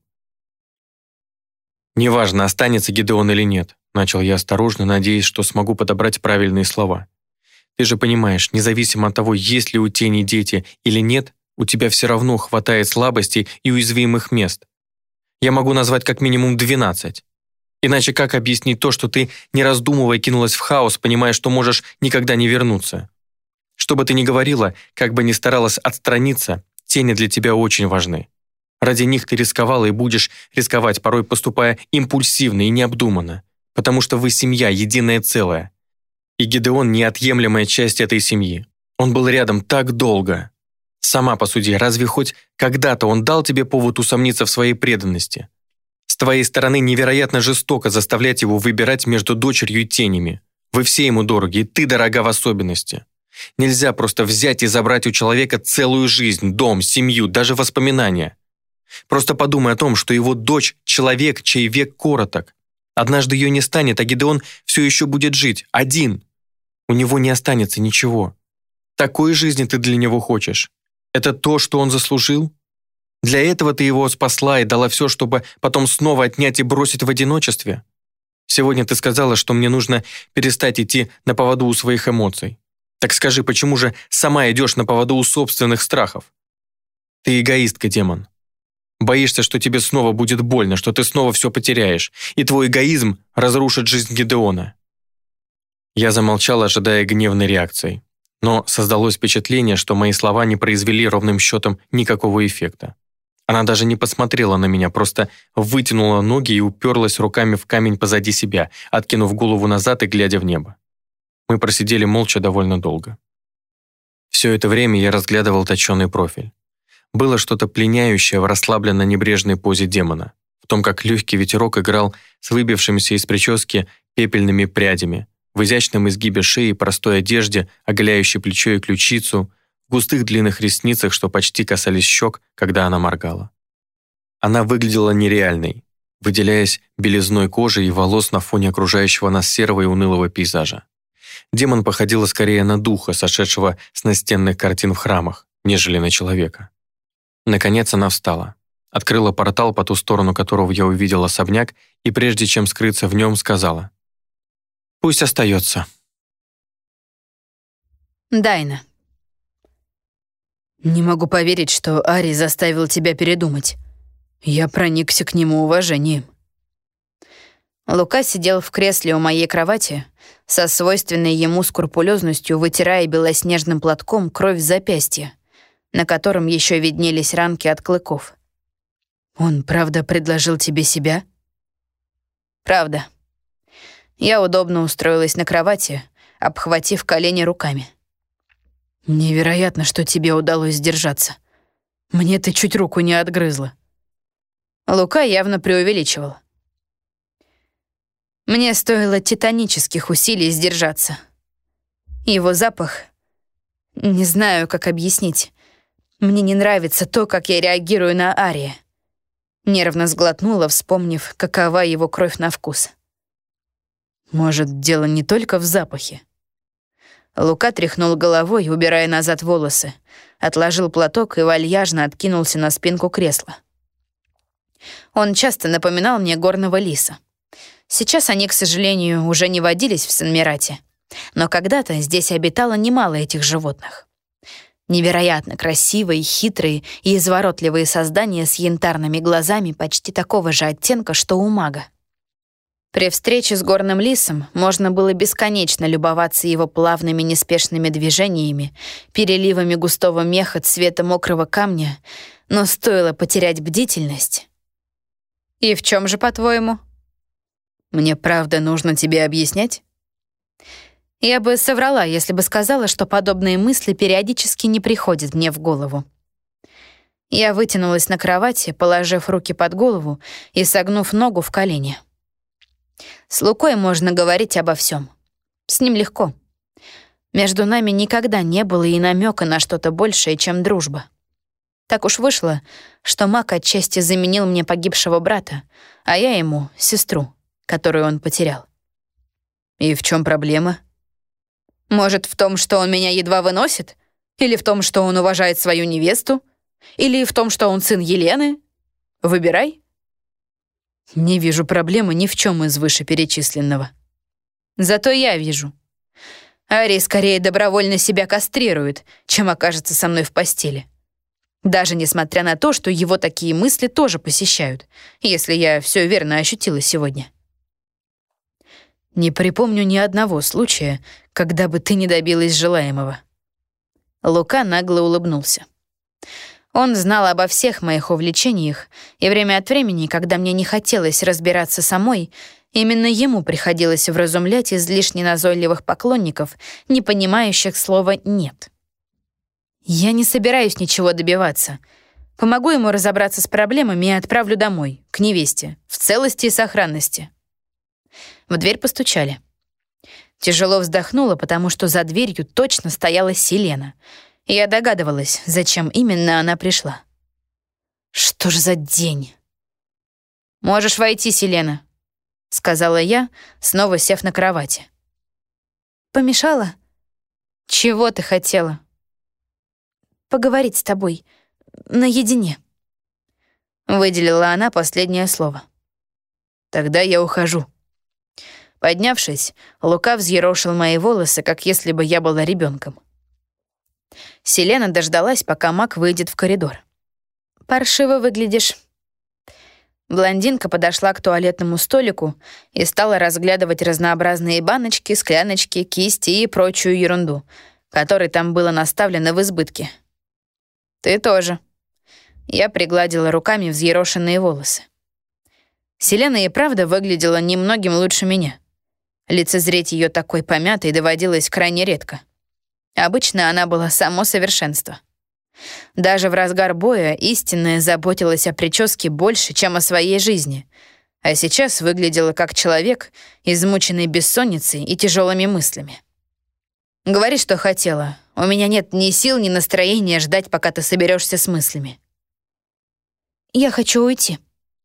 [SPEAKER 1] «Неважно, останется Гидеон или нет», — начал я осторожно, надеясь, что смогу подобрать правильные слова. «Ты же понимаешь, независимо от того, есть ли у тени дети или нет, у тебя все равно хватает слабостей и уязвимых мест. Я могу назвать как минимум двенадцать. Иначе как объяснить то, что ты, не раздумывая, кинулась в хаос, понимая, что можешь никогда не вернуться? Что бы ты ни говорила, как бы ни старалась отстраниться, тени для тебя очень важны. Ради них ты рисковала и будешь рисковать, порой поступая импульсивно и необдуманно, потому что вы семья, единое целое. И Гидеон – неотъемлемая часть этой семьи. Он был рядом так долго. Сама посуди, разве хоть когда-то он дал тебе повод усомниться в своей преданности? С твоей стороны невероятно жестоко заставлять его выбирать между дочерью и тенями. Вы все ему дороги, и ты дорога в особенности. Нельзя просто взять и забрать у человека целую жизнь, дом, семью, даже воспоминания. Просто подумай о том, что его дочь – человек, чей век короток. Однажды ее не станет, а Гидеон все еще будет жить, один. У него не останется ничего. Такой жизни ты для него хочешь. Это то, что он заслужил? Для этого ты его спасла и дала все, чтобы потом снова отнять и бросить в одиночестве? Сегодня ты сказала, что мне нужно перестать идти на поводу у своих эмоций. Так скажи, почему же сама идешь на поводу у собственных страхов? Ты эгоистка, демон. Боишься, что тебе снова будет больно, что ты снова все потеряешь, и твой эгоизм разрушит жизнь Гидеона. Я замолчал, ожидая гневной реакции. Но создалось впечатление, что мои слова не произвели ровным счетом никакого эффекта. Она даже не посмотрела на меня, просто вытянула ноги и уперлась руками в камень позади себя, откинув голову назад и глядя в небо. Мы просидели молча довольно долго. Все это время я разглядывал точеный профиль. Было что-то пленяющее в расслабленно-небрежной позе демона, в том, как легкий ветерок играл с выбившимися из прически пепельными прядями, в изящном изгибе шеи, простой одежде, оголяющей плечо и ключицу, в густых длинных ресницах, что почти касались щек, когда она моргала. Она выглядела нереальной, выделяясь белизной кожи и волос на фоне окружающего нас серого и унылого пейзажа. Демон походила скорее на духа, сошедшего с настенных картин в храмах, нежели на человека. Наконец она встала, открыла портал, по ту сторону которого я увидел особняк, и прежде чем скрыться в нем, сказала: «Пусть остается».
[SPEAKER 4] Дайна. Не могу поверить, что Ари заставил тебя передумать. Я проникся к нему уважением. Лука сидел в кресле у моей кровати, со свойственной ему скрупулезностью вытирая белоснежным платком кровь с запястья, на котором еще виднелись ранки от клыков. «Он правда предложил тебе себя?» «Правда», Я удобно устроилась на кровати, обхватив колени руками.
[SPEAKER 2] «Невероятно, что тебе удалось сдержаться. Мне ты чуть руку не отгрызла».
[SPEAKER 4] Лука явно преувеличивал. Мне стоило титанических усилий сдержаться. Его запах... Не знаю, как объяснить. Мне не нравится то, как я реагирую на Ария. Нервно сглотнула, вспомнив, какова его кровь на вкус.
[SPEAKER 2] Может, дело не только в запахе?
[SPEAKER 4] Лука тряхнул головой, убирая назад волосы, отложил платок и вальяжно откинулся на спинку кресла. Он часто напоминал мне горного лиса. Сейчас они, к сожалению, уже не водились в Сен-Мирате, но когда-то здесь обитало немало этих животных. Невероятно красивые, хитрые и изворотливые создания с янтарными глазами почти такого же оттенка, что у мага. При встрече с горным лисом можно было бесконечно любоваться его плавными неспешными движениями, переливами густого меха цвета мокрого камня, но стоило потерять бдительность. «И в чем же, по-твоему?»
[SPEAKER 2] «Мне правда нужно тебе объяснять?»
[SPEAKER 4] Я бы соврала, если бы сказала, что подобные мысли периодически не приходят мне в голову. Я вытянулась на кровати, положив руки под голову и согнув ногу в колени. С Лукой можно говорить обо всем. С ним легко. Между нами никогда не было и намека на что-то большее, чем дружба. Так уж вышло, что Мак отчасти заменил мне погибшего брата, а я ему — сестру, которую он потерял.
[SPEAKER 2] И в чем проблема?
[SPEAKER 4] Может, в том, что он меня едва выносит? Или в том, что он уважает свою невесту? Или в том, что он сын Елены? Выбирай.
[SPEAKER 2] Не вижу проблемы ни в чем из вышеперечисленного.
[SPEAKER 4] Зато я вижу. Арий скорее добровольно себя кастрирует, чем окажется со мной в постели. Даже несмотря на то, что его такие мысли тоже посещают, если я все верно ощутила сегодня.
[SPEAKER 2] Не припомню ни одного случая, когда бы ты не добилась желаемого.
[SPEAKER 4] Лука нагло улыбнулся. Он знал обо всех моих увлечениях, и время от времени, когда мне не хотелось разбираться самой, именно ему приходилось вразумлять излишне назойливых поклонников, не понимающих слова «нет». Я не собираюсь ничего добиваться. Помогу ему разобраться с проблемами и отправлю домой, к невесте, в целости и сохранности. В дверь постучали. Тяжело вздохнула, потому что за дверью точно стояла Селена. И я догадывалась, зачем именно она пришла. Что ж за день? «Можешь войти, Селена», — сказала я, снова сев на кровати. «Помешала? Чего ты хотела?» «Поговорить с тобой. Наедине», — выделила она последнее слово.
[SPEAKER 2] «Тогда я ухожу».
[SPEAKER 4] Поднявшись, Лука взъерошил мои волосы, как если бы я была ребенком. Селена дождалась, пока Мак выйдет в коридор. «Паршиво выглядишь». Блондинка подошла к туалетному столику и стала разглядывать разнообразные баночки, скляночки, кисти и прочую ерунду, которой там было наставлено в избытке. «Ты тоже». Я пригладила руками взъерошенные волосы. Селена и правда выглядела немногим лучше меня. Лицезреть ее такой помятой доводилось крайне редко. Обычно она была само совершенство. Даже в разгар боя истинная заботилась о прическе больше, чем о своей жизни, а сейчас выглядела как человек, измученный бессонницей и тяжелыми мыслями. «Говори, что хотела. У меня нет ни сил, ни настроения ждать, пока ты соберешься с мыслями». «Я хочу уйти».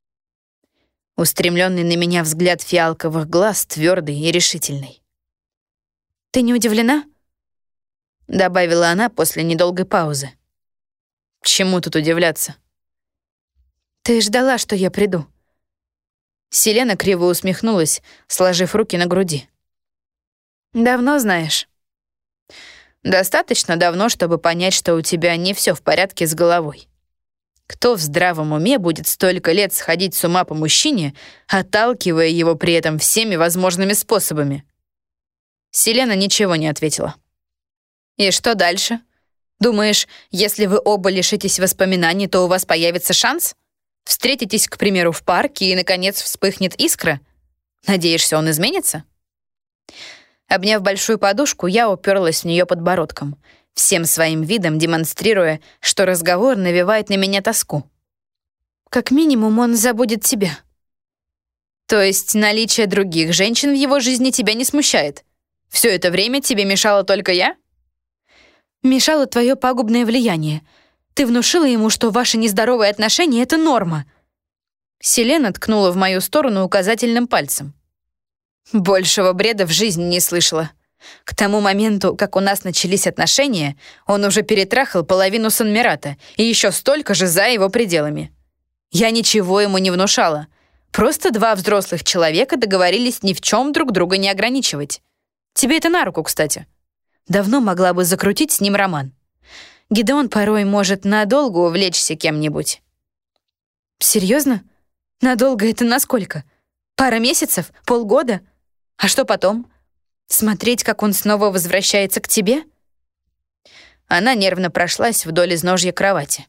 [SPEAKER 4] Устремленный на меня взгляд фиалковых глаз твердый и решительный. «Ты не удивлена?» — добавила она после недолгой паузы. «Чему тут удивляться?» «Ты ждала, что я приду». Селена криво усмехнулась, сложив руки на груди. «Давно знаешь?» «Достаточно давно, чтобы понять, что у тебя не все в порядке с головой. Кто в здравом уме будет столько лет сходить с ума по мужчине, отталкивая его при этом всеми возможными способами?» Селена ничего не ответила. «И что дальше? Думаешь, если вы оба лишитесь воспоминаний, то у вас появится шанс? Встретитесь, к примеру, в парке, и, наконец, вспыхнет искра? Надеешься, он изменится? Обняв большую подушку, я уперлась в нее подбородком, всем своим видом демонстрируя, что разговор навевает на меня тоску. Как минимум, он забудет тебя. То есть наличие других женщин в его жизни тебя не смущает? Все это время тебе мешала только я? Мешало твое пагубное влияние. Ты внушила ему, что ваши нездоровые отношения — это норма. Селена ткнула в мою сторону указательным пальцем. Большего бреда в жизни не слышала. К тому моменту, как у нас начались отношения, он уже перетрахал половину Санмирата и еще столько же за его пределами. Я ничего ему не внушала. Просто два взрослых человека договорились ни в чем друг друга не ограничивать. Тебе это на руку, кстати. Давно могла бы закрутить с ним роман. Гидеон порой может надолго увлечься кем-нибудь. Серьезно? Надолго это насколько? Пара месяцев? Полгода? А что потом? Смотреть, как он снова возвращается к тебе? Она нервно прошлась вдоль изножья кровати.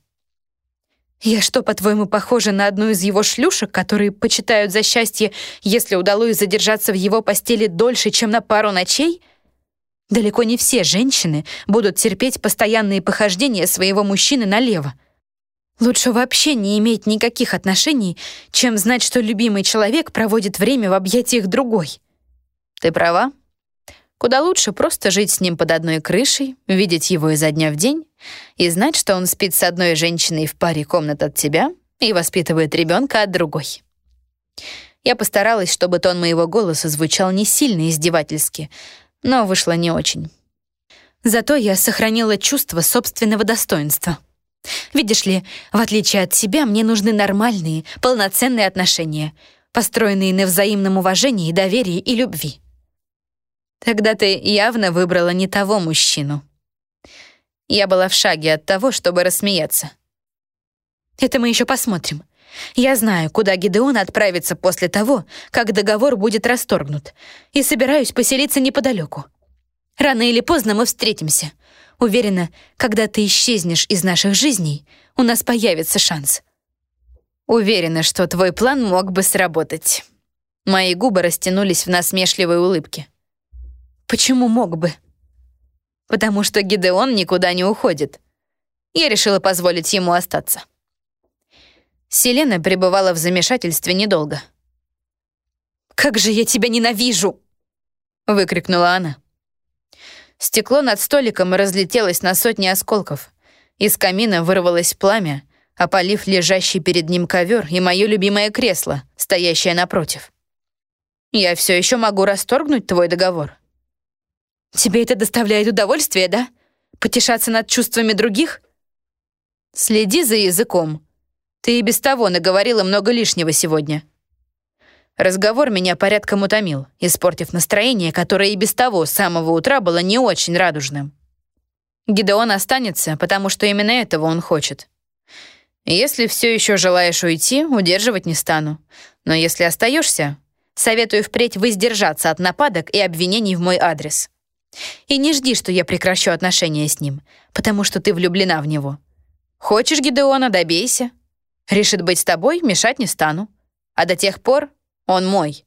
[SPEAKER 4] Я что, по-твоему, похожа на одну из его шлюшек, которые почитают за счастье, если удалось задержаться в его постели дольше, чем на пару ночей? Далеко не все женщины будут терпеть постоянные похождения своего мужчины налево. Лучше вообще не иметь никаких отношений, чем знать, что любимый человек проводит время в объятиях другой. Ты права. Куда лучше просто жить с ним под одной крышей, видеть его изо дня в день и знать, что он спит с одной женщиной в паре комнат от тебя и воспитывает ребенка от другой. Я постаралась, чтобы тон моего голоса звучал не сильно издевательски, но вышло не очень. Зато я сохранила чувство собственного достоинства. Видишь ли, в отличие от тебя, мне нужны нормальные, полноценные отношения, построенные на взаимном уважении, доверии и любви. Тогда ты явно выбрала не того мужчину. Я была в шаге от того, чтобы рассмеяться. Это мы еще посмотрим. Я знаю, куда Гидеон отправится после того, как договор будет расторгнут, и собираюсь поселиться неподалеку. Рано или поздно мы встретимся. Уверена, когда ты исчезнешь из наших жизней, у нас появится шанс. Уверена, что твой план мог бы сработать. Мои губы растянулись в насмешливой улыбке. Почему мог бы? Потому что Гидеон никуда не уходит. Я решила позволить ему остаться. Селена пребывала в замешательстве недолго. «Как же я тебя ненавижу!» — выкрикнула она. Стекло над столиком разлетелось на сотни осколков. Из камина вырвалось пламя, опалив лежащий перед ним ковер и мое любимое кресло, стоящее напротив. «Я все еще могу расторгнуть твой договор». «Тебе это доставляет удовольствие, да? Потешаться над чувствами других?» «Следи за языком. Ты и без того наговорила много лишнего сегодня». Разговор меня порядком утомил, испортив настроение, которое и без того с самого утра было не очень радужным. Гидеон останется, потому что именно этого он хочет. Если все еще желаешь уйти, удерживать не стану. Но если остаешься, советую впредь воздержаться от нападок и обвинений в мой адрес. И не жди, что я прекращу отношения с ним, потому что ты влюблена в него. Хочешь Гидеона — добейся. Решит быть с тобой — мешать не стану. А до тех пор он мой».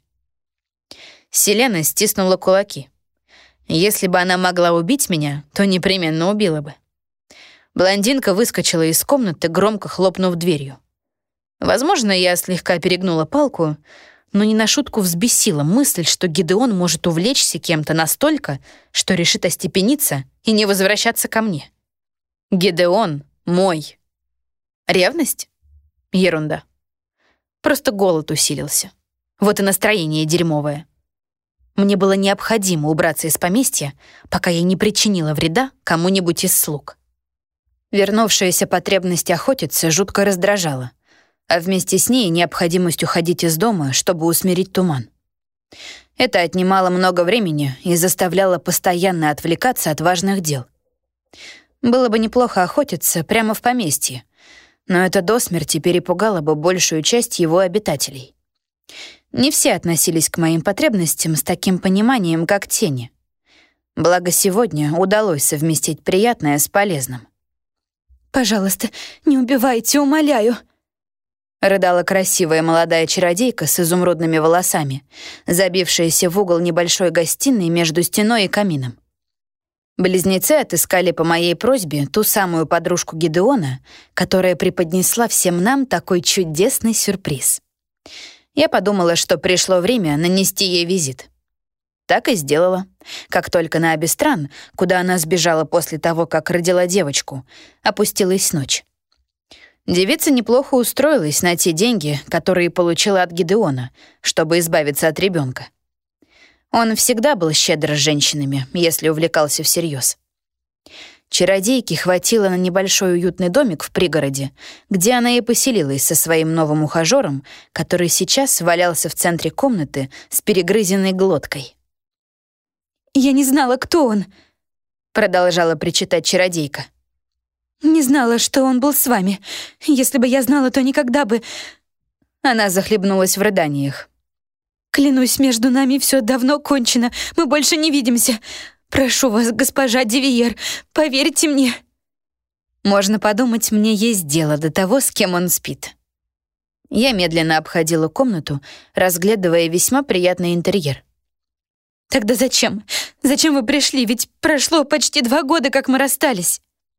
[SPEAKER 4] Селена стиснула кулаки. Если бы она могла убить меня, то непременно убила бы. Блондинка выскочила из комнаты, громко хлопнув дверью. Возможно, я слегка перегнула палку, но не на шутку взбесила мысль, что Гидеон может увлечься кем-то настолько, что решит остепениться и не возвращаться ко мне. Гидеон мой. Ревность? Ерунда. Просто голод усилился. Вот и настроение дерьмовое. Мне было необходимо убраться из поместья, пока я не причинила вреда кому-нибудь из слуг. Вернувшаяся потребность охотиться жутко раздражала, а вместе с ней необходимость уходить из дома, чтобы усмирить туман. Это отнимало много времени и заставляло постоянно отвлекаться от важных дел. Было бы неплохо охотиться прямо в поместье, но это до смерти перепугало бы большую часть его обитателей. Не все относились к моим потребностям с таким пониманием, как тени. Благо сегодня удалось совместить приятное с полезным. «Пожалуйста, не убивайте, умоляю!» рыдала красивая молодая чародейка с изумрудными волосами, забившаяся в угол небольшой гостиной между стеной и камином. Близнецы отыскали по моей просьбе ту самую подружку Гидеона, которая преподнесла всем нам такой чудесный сюрприз. Я подумала, что пришло время нанести ей визит. Так и сделала, как только на Абистран, куда она сбежала после того, как родила девочку, опустилась ночь. Девица неплохо устроилась на те деньги, которые получила от Гидеона, чтобы избавиться от ребенка. Он всегда был щедр с женщинами, если увлекался всерьез. Чародейке хватило на небольшой уютный домик в пригороде, где она и поселилась со своим новым ухажером, который сейчас валялся в центре комнаты с перегрызенной глоткой.
[SPEAKER 5] «Я не знала, кто он», — продолжала причитать чародейка. «Не знала, что он был с вами. Если бы я знала, то никогда бы...»
[SPEAKER 4] Она захлебнулась в рыданиях.
[SPEAKER 5] «Клянусь, между нами все давно кончено. Мы больше не видимся. Прошу вас, госпожа Девиер, поверьте мне».
[SPEAKER 4] Можно подумать, мне есть дело до того, с кем он спит. Я медленно обходила комнату, разглядывая весьма приятный интерьер.
[SPEAKER 5] «Тогда зачем? Зачем вы пришли? Ведь прошло почти два года, как мы расстались».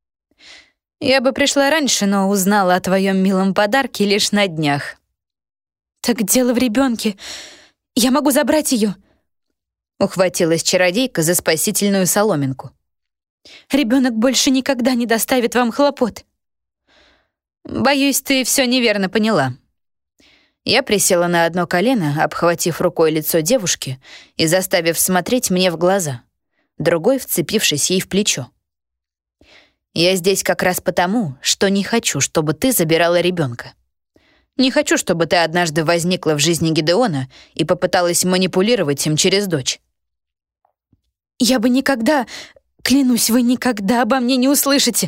[SPEAKER 4] «Я бы пришла раньше, но узнала о твоем милом подарке лишь на днях».
[SPEAKER 5] «Так дело в ребенке. Я могу забрать ее».
[SPEAKER 4] Ухватилась чародейка за спасительную соломинку.
[SPEAKER 5] «Ребенок больше никогда не доставит вам хлопот».
[SPEAKER 4] «Боюсь, ты все неверно поняла». Я присела на одно колено, обхватив рукой лицо девушки и заставив смотреть мне в глаза, другой вцепившись ей в плечо. «Я здесь как раз потому, что не хочу, чтобы ты забирала ребенка. Не хочу, чтобы ты однажды возникла в жизни Гидеона и попыталась манипулировать им через дочь».
[SPEAKER 5] «Я бы никогда... Клянусь, вы никогда обо мне не услышите».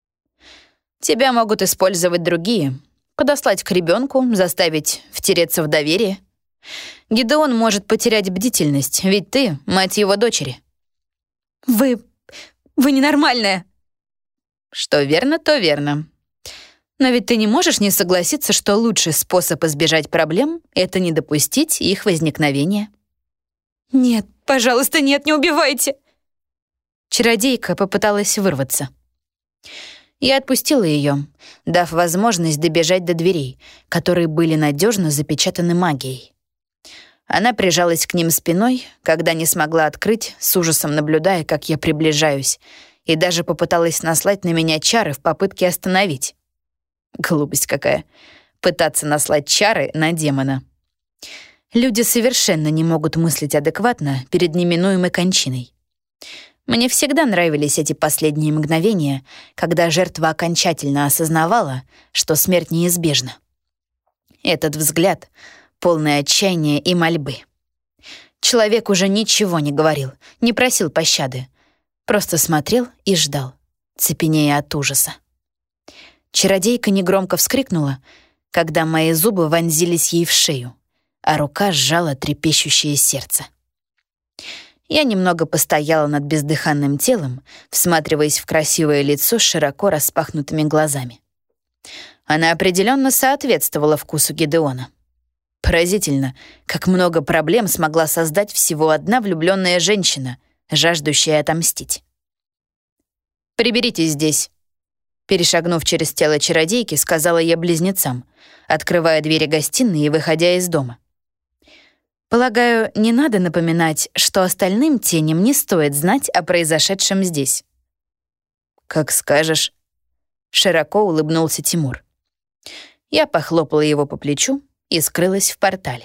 [SPEAKER 4] «Тебя могут использовать другие, подослать к ребенку, заставить втереться в доверие. Гидеон может потерять бдительность, ведь ты — мать его дочери».
[SPEAKER 5] «Вы... вы ненормальная».
[SPEAKER 4] «Что верно, то верно. Но ведь ты не можешь не согласиться, что лучший способ избежать проблем — это не допустить их возникновения».
[SPEAKER 5] «Нет, пожалуйста, нет, не убивайте!»
[SPEAKER 4] Чародейка попыталась вырваться. Я отпустила ее, дав возможность добежать до дверей, которые были надежно запечатаны магией. Она прижалась к ним спиной, когда не смогла открыть, с ужасом наблюдая, как я приближаюсь, и даже попыталась наслать на меня чары в попытке остановить. Глупость какая. Пытаться наслать чары на демона. Люди совершенно не могут мыслить адекватно перед неминуемой кончиной. Мне всегда нравились эти последние мгновения, когда жертва окончательно осознавала, что смерть неизбежна. Этот взгляд, полный отчаяния и мольбы. Человек уже ничего не говорил, не просил пощады, просто смотрел и ждал, цепенея от ужаса. Чародейка негромко вскрикнула, когда мои зубы вонзились ей в шею, а рука сжала трепещущее сердце. Я немного постояла над бездыханным телом, всматриваясь в красивое лицо с широко распахнутыми глазами. Она определенно соответствовала вкусу Гидеона. Поразительно, как много проблем смогла создать всего одна влюбленная женщина, жаждущая отомстить. «Приберитесь здесь», — перешагнув через тело чародейки, сказала я близнецам, открывая двери гостиной и выходя из дома. Полагаю, не надо напоминать, что остальным теням не стоит знать о произошедшем здесь. «Как скажешь», — широко улыбнулся Тимур. Я похлопала его по плечу и скрылась в портале.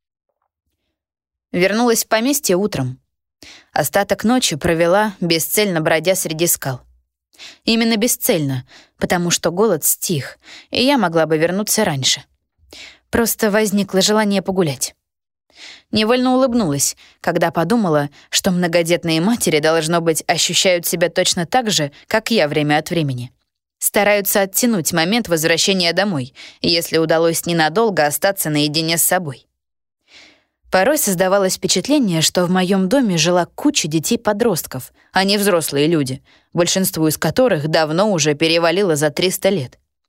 [SPEAKER 4] Вернулась в поместье утром. Остаток ночи провела, бесцельно бродя среди скал. Именно бесцельно, потому что голод стих, и я могла бы вернуться раньше. Просто возникло желание погулять. Невольно улыбнулась, когда подумала, что многодетные матери, должно быть, ощущают себя точно так же, как я время от времени. Стараются оттянуть момент возвращения домой, если удалось ненадолго остаться наедине с собой. Порой создавалось впечатление, что в моем доме жила куча детей-подростков, а не взрослые люди, большинству из которых давно уже перевалило за триста лет.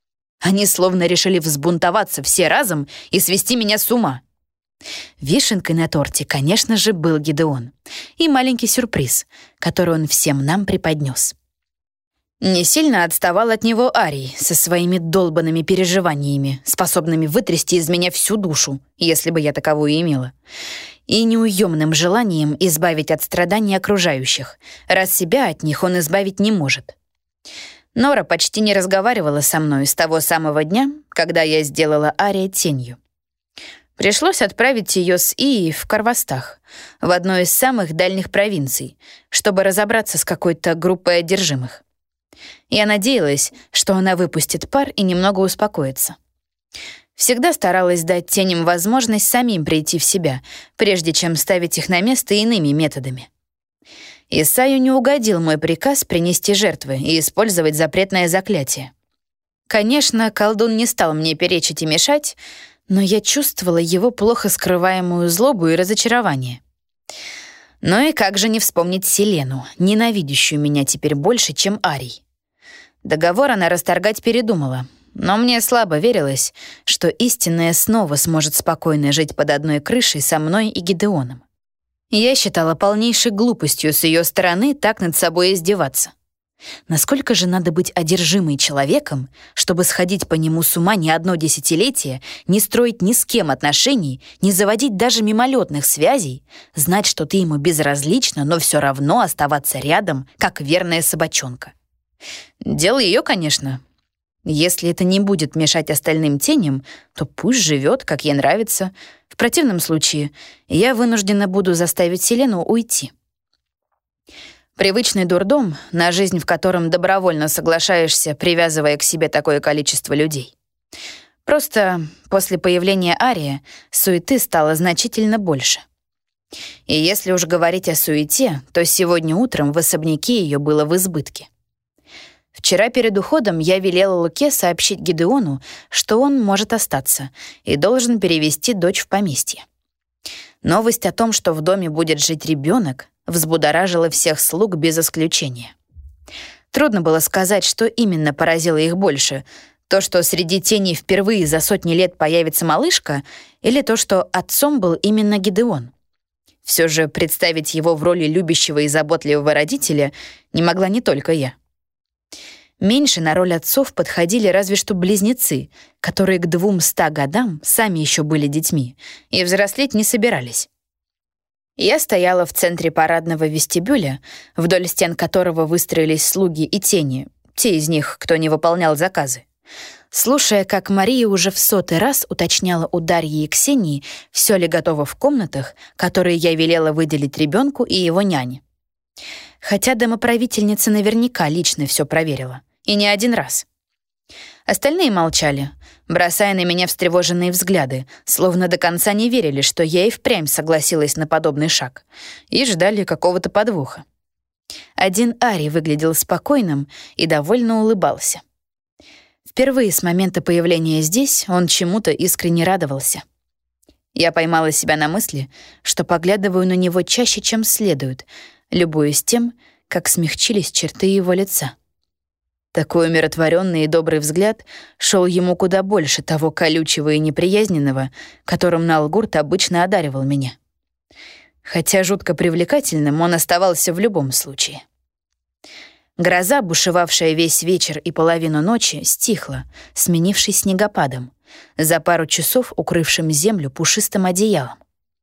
[SPEAKER 4] Они словно решили взбунтоваться все разом и свести меня с ума. Вишенкой на торте, конечно же, был Гидеон. И маленький сюрприз, который он всем нам преподнес. Не сильно отставал от него Арий со своими долбанными переживаниями, способными вытрясти из меня всю душу, если бы я таковую имела, и неуемным желанием избавить от страданий окружающих, раз себя от них он избавить не может. Нора почти не разговаривала со мной с того самого дня, когда я сделала Ария тенью. Пришлось отправить ее с Ией в Карвастах, в одну из самых дальних провинций, чтобы разобраться с какой-то группой одержимых. Я надеялась, что она выпустит пар и немного успокоится. Всегда старалась дать теням возможность самим прийти в себя, прежде чем ставить их на место иными методами. Исаю не угодил мой приказ принести жертвы и использовать запретное заклятие. Конечно, колдун не стал мне перечить и мешать, но я чувствовала его плохо скрываемую злобу и разочарование. Ну и как же не вспомнить Селену, ненавидящую меня теперь больше, чем Арий. Договор она расторгать передумала, но мне слабо верилось, что истинная снова сможет спокойно жить под одной крышей со мной и Гидеоном. Я считала полнейшей глупостью с ее стороны так над собой издеваться. Насколько же надо быть одержимой человеком, чтобы сходить по нему с ума не одно десятилетие, не строить ни с кем отношений, не заводить даже мимолетных связей, знать, что ты ему безразлична, но все равно оставаться рядом, как верная собачонка. Дело ее, конечно. Если это не будет мешать остальным теням, то пусть живет, как ей нравится. В противном случае я вынуждена буду заставить Селену уйти. Привычный дурдом, на жизнь в котором добровольно соглашаешься, привязывая к себе такое количество людей. Просто после появления Ария суеты стало значительно больше. И если уж говорить о суете, то сегодня утром в особняке ее было в избытке. Вчера перед уходом я велела Луке сообщить Гидеону, что он может остаться и должен перевести дочь в поместье. Новость о том, что в доме будет жить ребенок, взбудоражила всех слуг без исключения. Трудно было сказать, что именно поразило их больше — то, что среди теней впервые за сотни лет появится малышка, или то, что отцом был именно Гидеон. Все же представить его в роли любящего и заботливого родителя не могла не только я. Меньше на роль отцов подходили разве что близнецы, которые к двумста годам сами еще были детьми и взрослеть не собирались. Я стояла в центре парадного вестибюля, вдоль стен которого выстроились слуги и тени, те из них, кто не выполнял заказы, слушая, как Мария уже в сотый раз уточняла у Дарьи и Ксении, все ли готово в комнатах, которые я велела выделить ребенку и его няне. Хотя домоправительница наверняка лично все проверила. И не один раз. Остальные молчали, бросая на меня встревоженные взгляды, словно до конца не верили, что я и впрямь согласилась на подобный шаг, и ждали какого-то подвоха. Один Арий выглядел спокойным и довольно улыбался. Впервые с момента появления здесь он чему-то искренне радовался. Я поймала себя на мысли, что поглядываю на него чаще, чем следует, любуясь тем, как смягчились черты его лица. Такой умиротворенный и добрый взгляд шел ему куда больше того колючего и неприязненного, которым Налгурт обычно одаривал меня. Хотя жутко привлекательным он оставался в любом случае. Гроза, бушевавшая весь вечер и половину ночи, стихла, сменившись снегопадом, за пару часов укрывшим землю пушистым одеялом.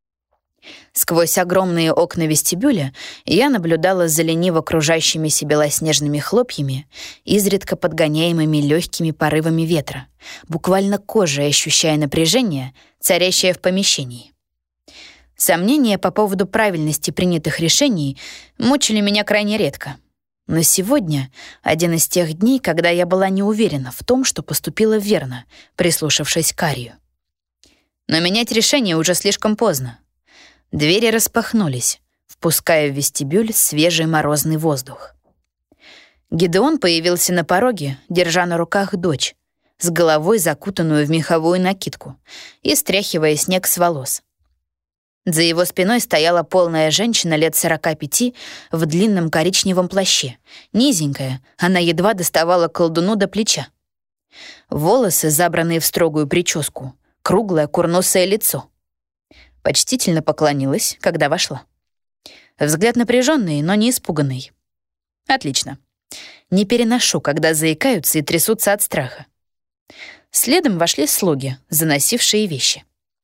[SPEAKER 4] Сквозь огромные окна вестибюля я наблюдала за лениво кружащимися белоснежными хлопьями, изредка подгоняемыми легкими порывами ветра, буквально кожей ощущая напряжение, царящее в помещении. Сомнения по поводу правильности принятых решений мучили меня крайне редко. Но сегодня один из тех дней, когда я была не уверена в том, что поступила верно, прислушавшись к Арию. Но менять решение уже слишком поздно. Двери распахнулись, впуская в вестибюль свежий морозный воздух. Гидеон появился на пороге, держа на руках дочь, с головой закутанную в меховую накидку и стряхивая снег с волос. За его спиной стояла полная женщина лет сорока пяти в длинном коричневом плаще. Низенькая, она едва доставала колдуну до плеча. Волосы, забранные в строгую прическу, круглое курносое лицо. Почтительно поклонилась, когда вошла. Взгляд напряженный, но не испуганный. Отлично. Не переношу, когда заикаются и трясутся от страха. Следом вошли слуги, заносившие вещи.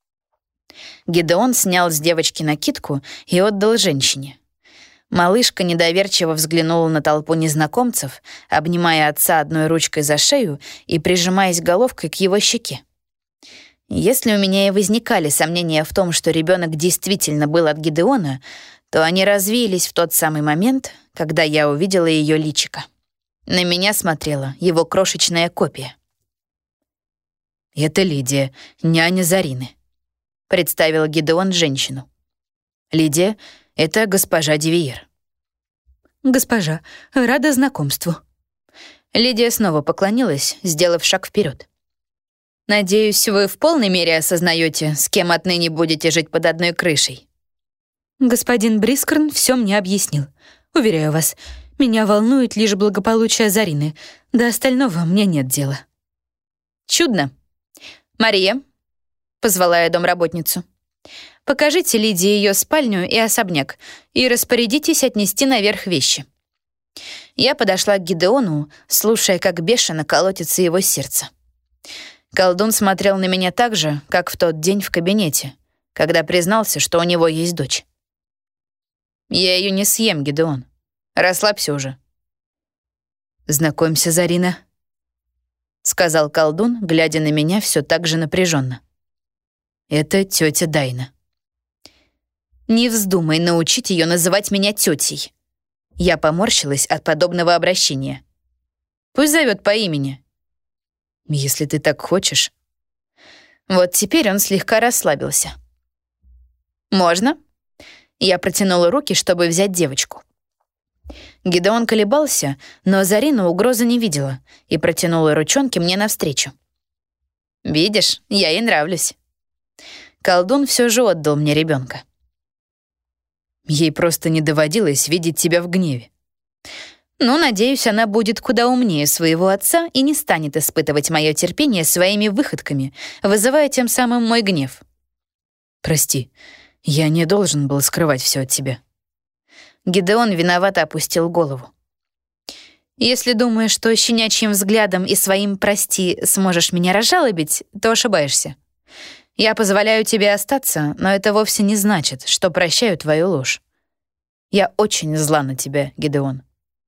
[SPEAKER 4] Гидеон снял с девочки накидку и отдал женщине. Малышка недоверчиво взглянула на толпу незнакомцев, обнимая отца одной ручкой за шею и прижимаясь головкой к его щеке. Если у меня и возникали сомнения в том, что ребенок действительно был от Гидеона, то они развеялись в тот самый момент, когда я увидела ее личико. На меня смотрела его крошечная копия.
[SPEAKER 3] «Это Лидия, няня Зарины», — представил Гидеон женщину. «Лидия — это госпожа Дивиер».
[SPEAKER 5] «Госпожа, рада знакомству».
[SPEAKER 4] Лидия снова поклонилась, сделав шаг вперед. «Надеюсь, вы в полной мере осознаете, с кем отныне будете жить под одной крышей».
[SPEAKER 5] Господин Брискорн все мне объяснил. Уверяю вас, меня волнует лишь благополучие Зарины. До остального мне нет дела.
[SPEAKER 4] «Чудно. Мария», — позвала я домработницу, «покажите Лидии ее спальню и особняк и распорядитесь отнести наверх вещи». Я подошла к Гидеону, слушая, как бешено колотится его сердце. Колдун смотрел на меня так же, как в тот день в кабинете, когда признался, что у него есть дочь. «Я ее не съем, Гидеон. Расслабься уже».
[SPEAKER 3] «Знакомься, Зарина», — сказал колдун, глядя на меня все так же напряженно. «Это тетя Дайна».
[SPEAKER 4] «Не вздумай научить ее называть меня тетей». Я поморщилась от подобного обращения. «Пусть зовет по имени».
[SPEAKER 3] «Если ты так хочешь».
[SPEAKER 4] Вот теперь он слегка расслабился. «Можно?» Я протянула руки, чтобы взять девочку. Гидеон колебался, но Зарина угрозы не видела и протянула ручонки мне навстречу. «Видишь, я ей нравлюсь». Колдун все же отдал мне ребенка.
[SPEAKER 3] Ей просто не доводилось видеть тебя в гневе.
[SPEAKER 4] Ну, надеюсь, она будет куда умнее своего отца и не станет испытывать мое терпение своими выходками, вызывая тем самым мой гнев.
[SPEAKER 3] «Прости, я не должен был скрывать все от тебя».
[SPEAKER 4] Гидеон виновато опустил голову. «Если думаешь, что щенячьим взглядом и своим «прости» сможешь меня разжалобить, то ошибаешься. Я позволяю тебе остаться, но это вовсе не значит, что прощаю твою ложь. Я очень зла на тебя, Гидеон».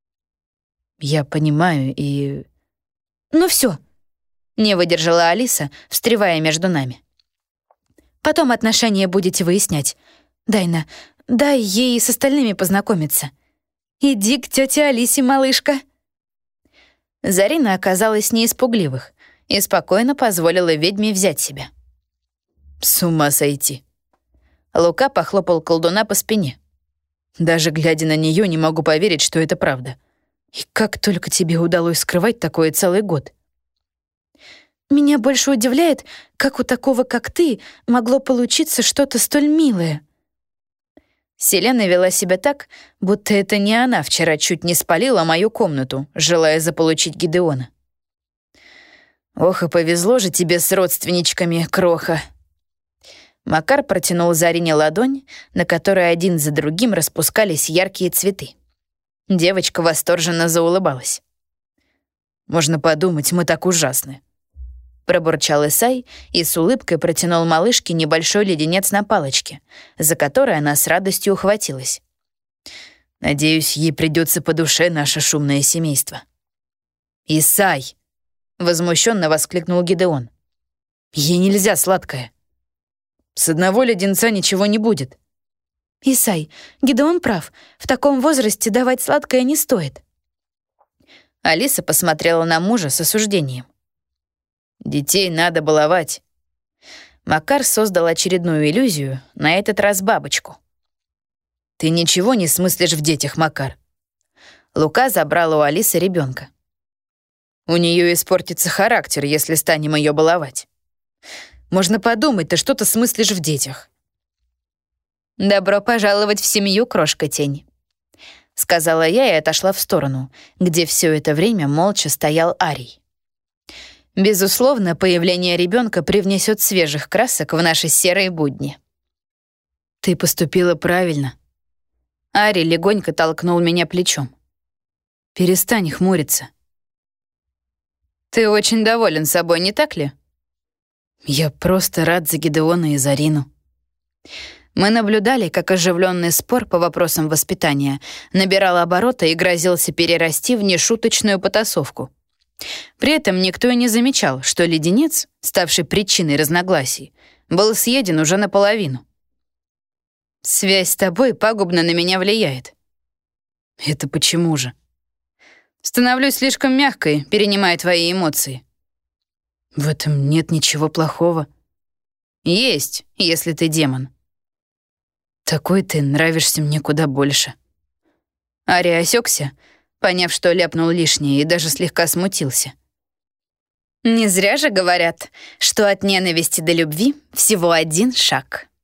[SPEAKER 3] «Я понимаю и...»
[SPEAKER 4] «Ну все, не выдержала Алиса, встревая между нами. «Потом отношения будете выяснять. Дайна, дай ей с остальными познакомиться. Иди к тете Алисе, малышка». Зарина оказалась не из пугливых и спокойно позволила ведьме взять себя.
[SPEAKER 3] «С ума сойти».
[SPEAKER 4] Лука похлопал колдуна по спине.
[SPEAKER 3] «Даже глядя на нее, не могу поверить, что это правда. И как только тебе удалось скрывать такое целый год?»
[SPEAKER 5] «Меня больше удивляет, как у такого, как ты, могло получиться что-то столь милое».
[SPEAKER 4] Селена вела себя так, будто это не она вчера чуть не спалила мою комнату, желая заполучить Гидеона.
[SPEAKER 3] «Ох, и повезло же тебе с родственничками, кроха».
[SPEAKER 4] Макар протянул Зарине ладонь, на которой один за другим распускались яркие цветы. Девочка восторженно заулыбалась.
[SPEAKER 3] «Можно подумать, мы так ужасны»,
[SPEAKER 4] — пробурчал Исай и с улыбкой протянул малышке небольшой леденец на палочке, за который она с радостью ухватилась.
[SPEAKER 3] «Надеюсь, ей придется по душе наше шумное семейство».
[SPEAKER 4] «Исай!» — возмущенно воскликнул Гидеон.
[SPEAKER 3] «Ей нельзя сладкое. С одного леденца ничего не будет».
[SPEAKER 5] «Исай, Гидеон прав. В таком возрасте давать сладкое не стоит».
[SPEAKER 4] Алиса посмотрела на мужа с осуждением.
[SPEAKER 3] «Детей надо баловать».
[SPEAKER 4] Макар создал очередную иллюзию, на этот раз бабочку.
[SPEAKER 3] «Ты ничего не смыслишь в детях, Макар».
[SPEAKER 4] Лука забрал у Алисы ребенка.
[SPEAKER 3] «У нее испортится характер, если станем ее баловать. Можно подумать, ты что-то смыслишь в детях».
[SPEAKER 4] «Добро пожаловать в семью, крошка-тень», — сказала я и отошла в сторону, где все это время молча стоял Арий. Безусловно, появление ребенка привнесет свежих красок в наши серые будни. Ты поступила правильно. Ари легонько толкнул меня плечом. Перестань хмуриться. Ты очень доволен собой, не так ли? Я просто рад за Гидеона и Зарину. Мы наблюдали, как оживленный спор по вопросам воспитания набирал обороты и грозился перерасти в нешуточную потасовку. При этом никто и не замечал, что леденец, ставший причиной разногласий, был съеден уже наполовину. Связь с тобой пагубно на меня влияет. Это почему же? Становлюсь слишком мягкой, перенимая твои эмоции. В этом нет ничего плохого. Есть, если ты демон. Такой ты нравишься мне куда больше. Ари осекся, поняв, что ляпнул лишнее, и даже слегка смутился. Не зря же говорят, что от ненависти до любви всего один шаг.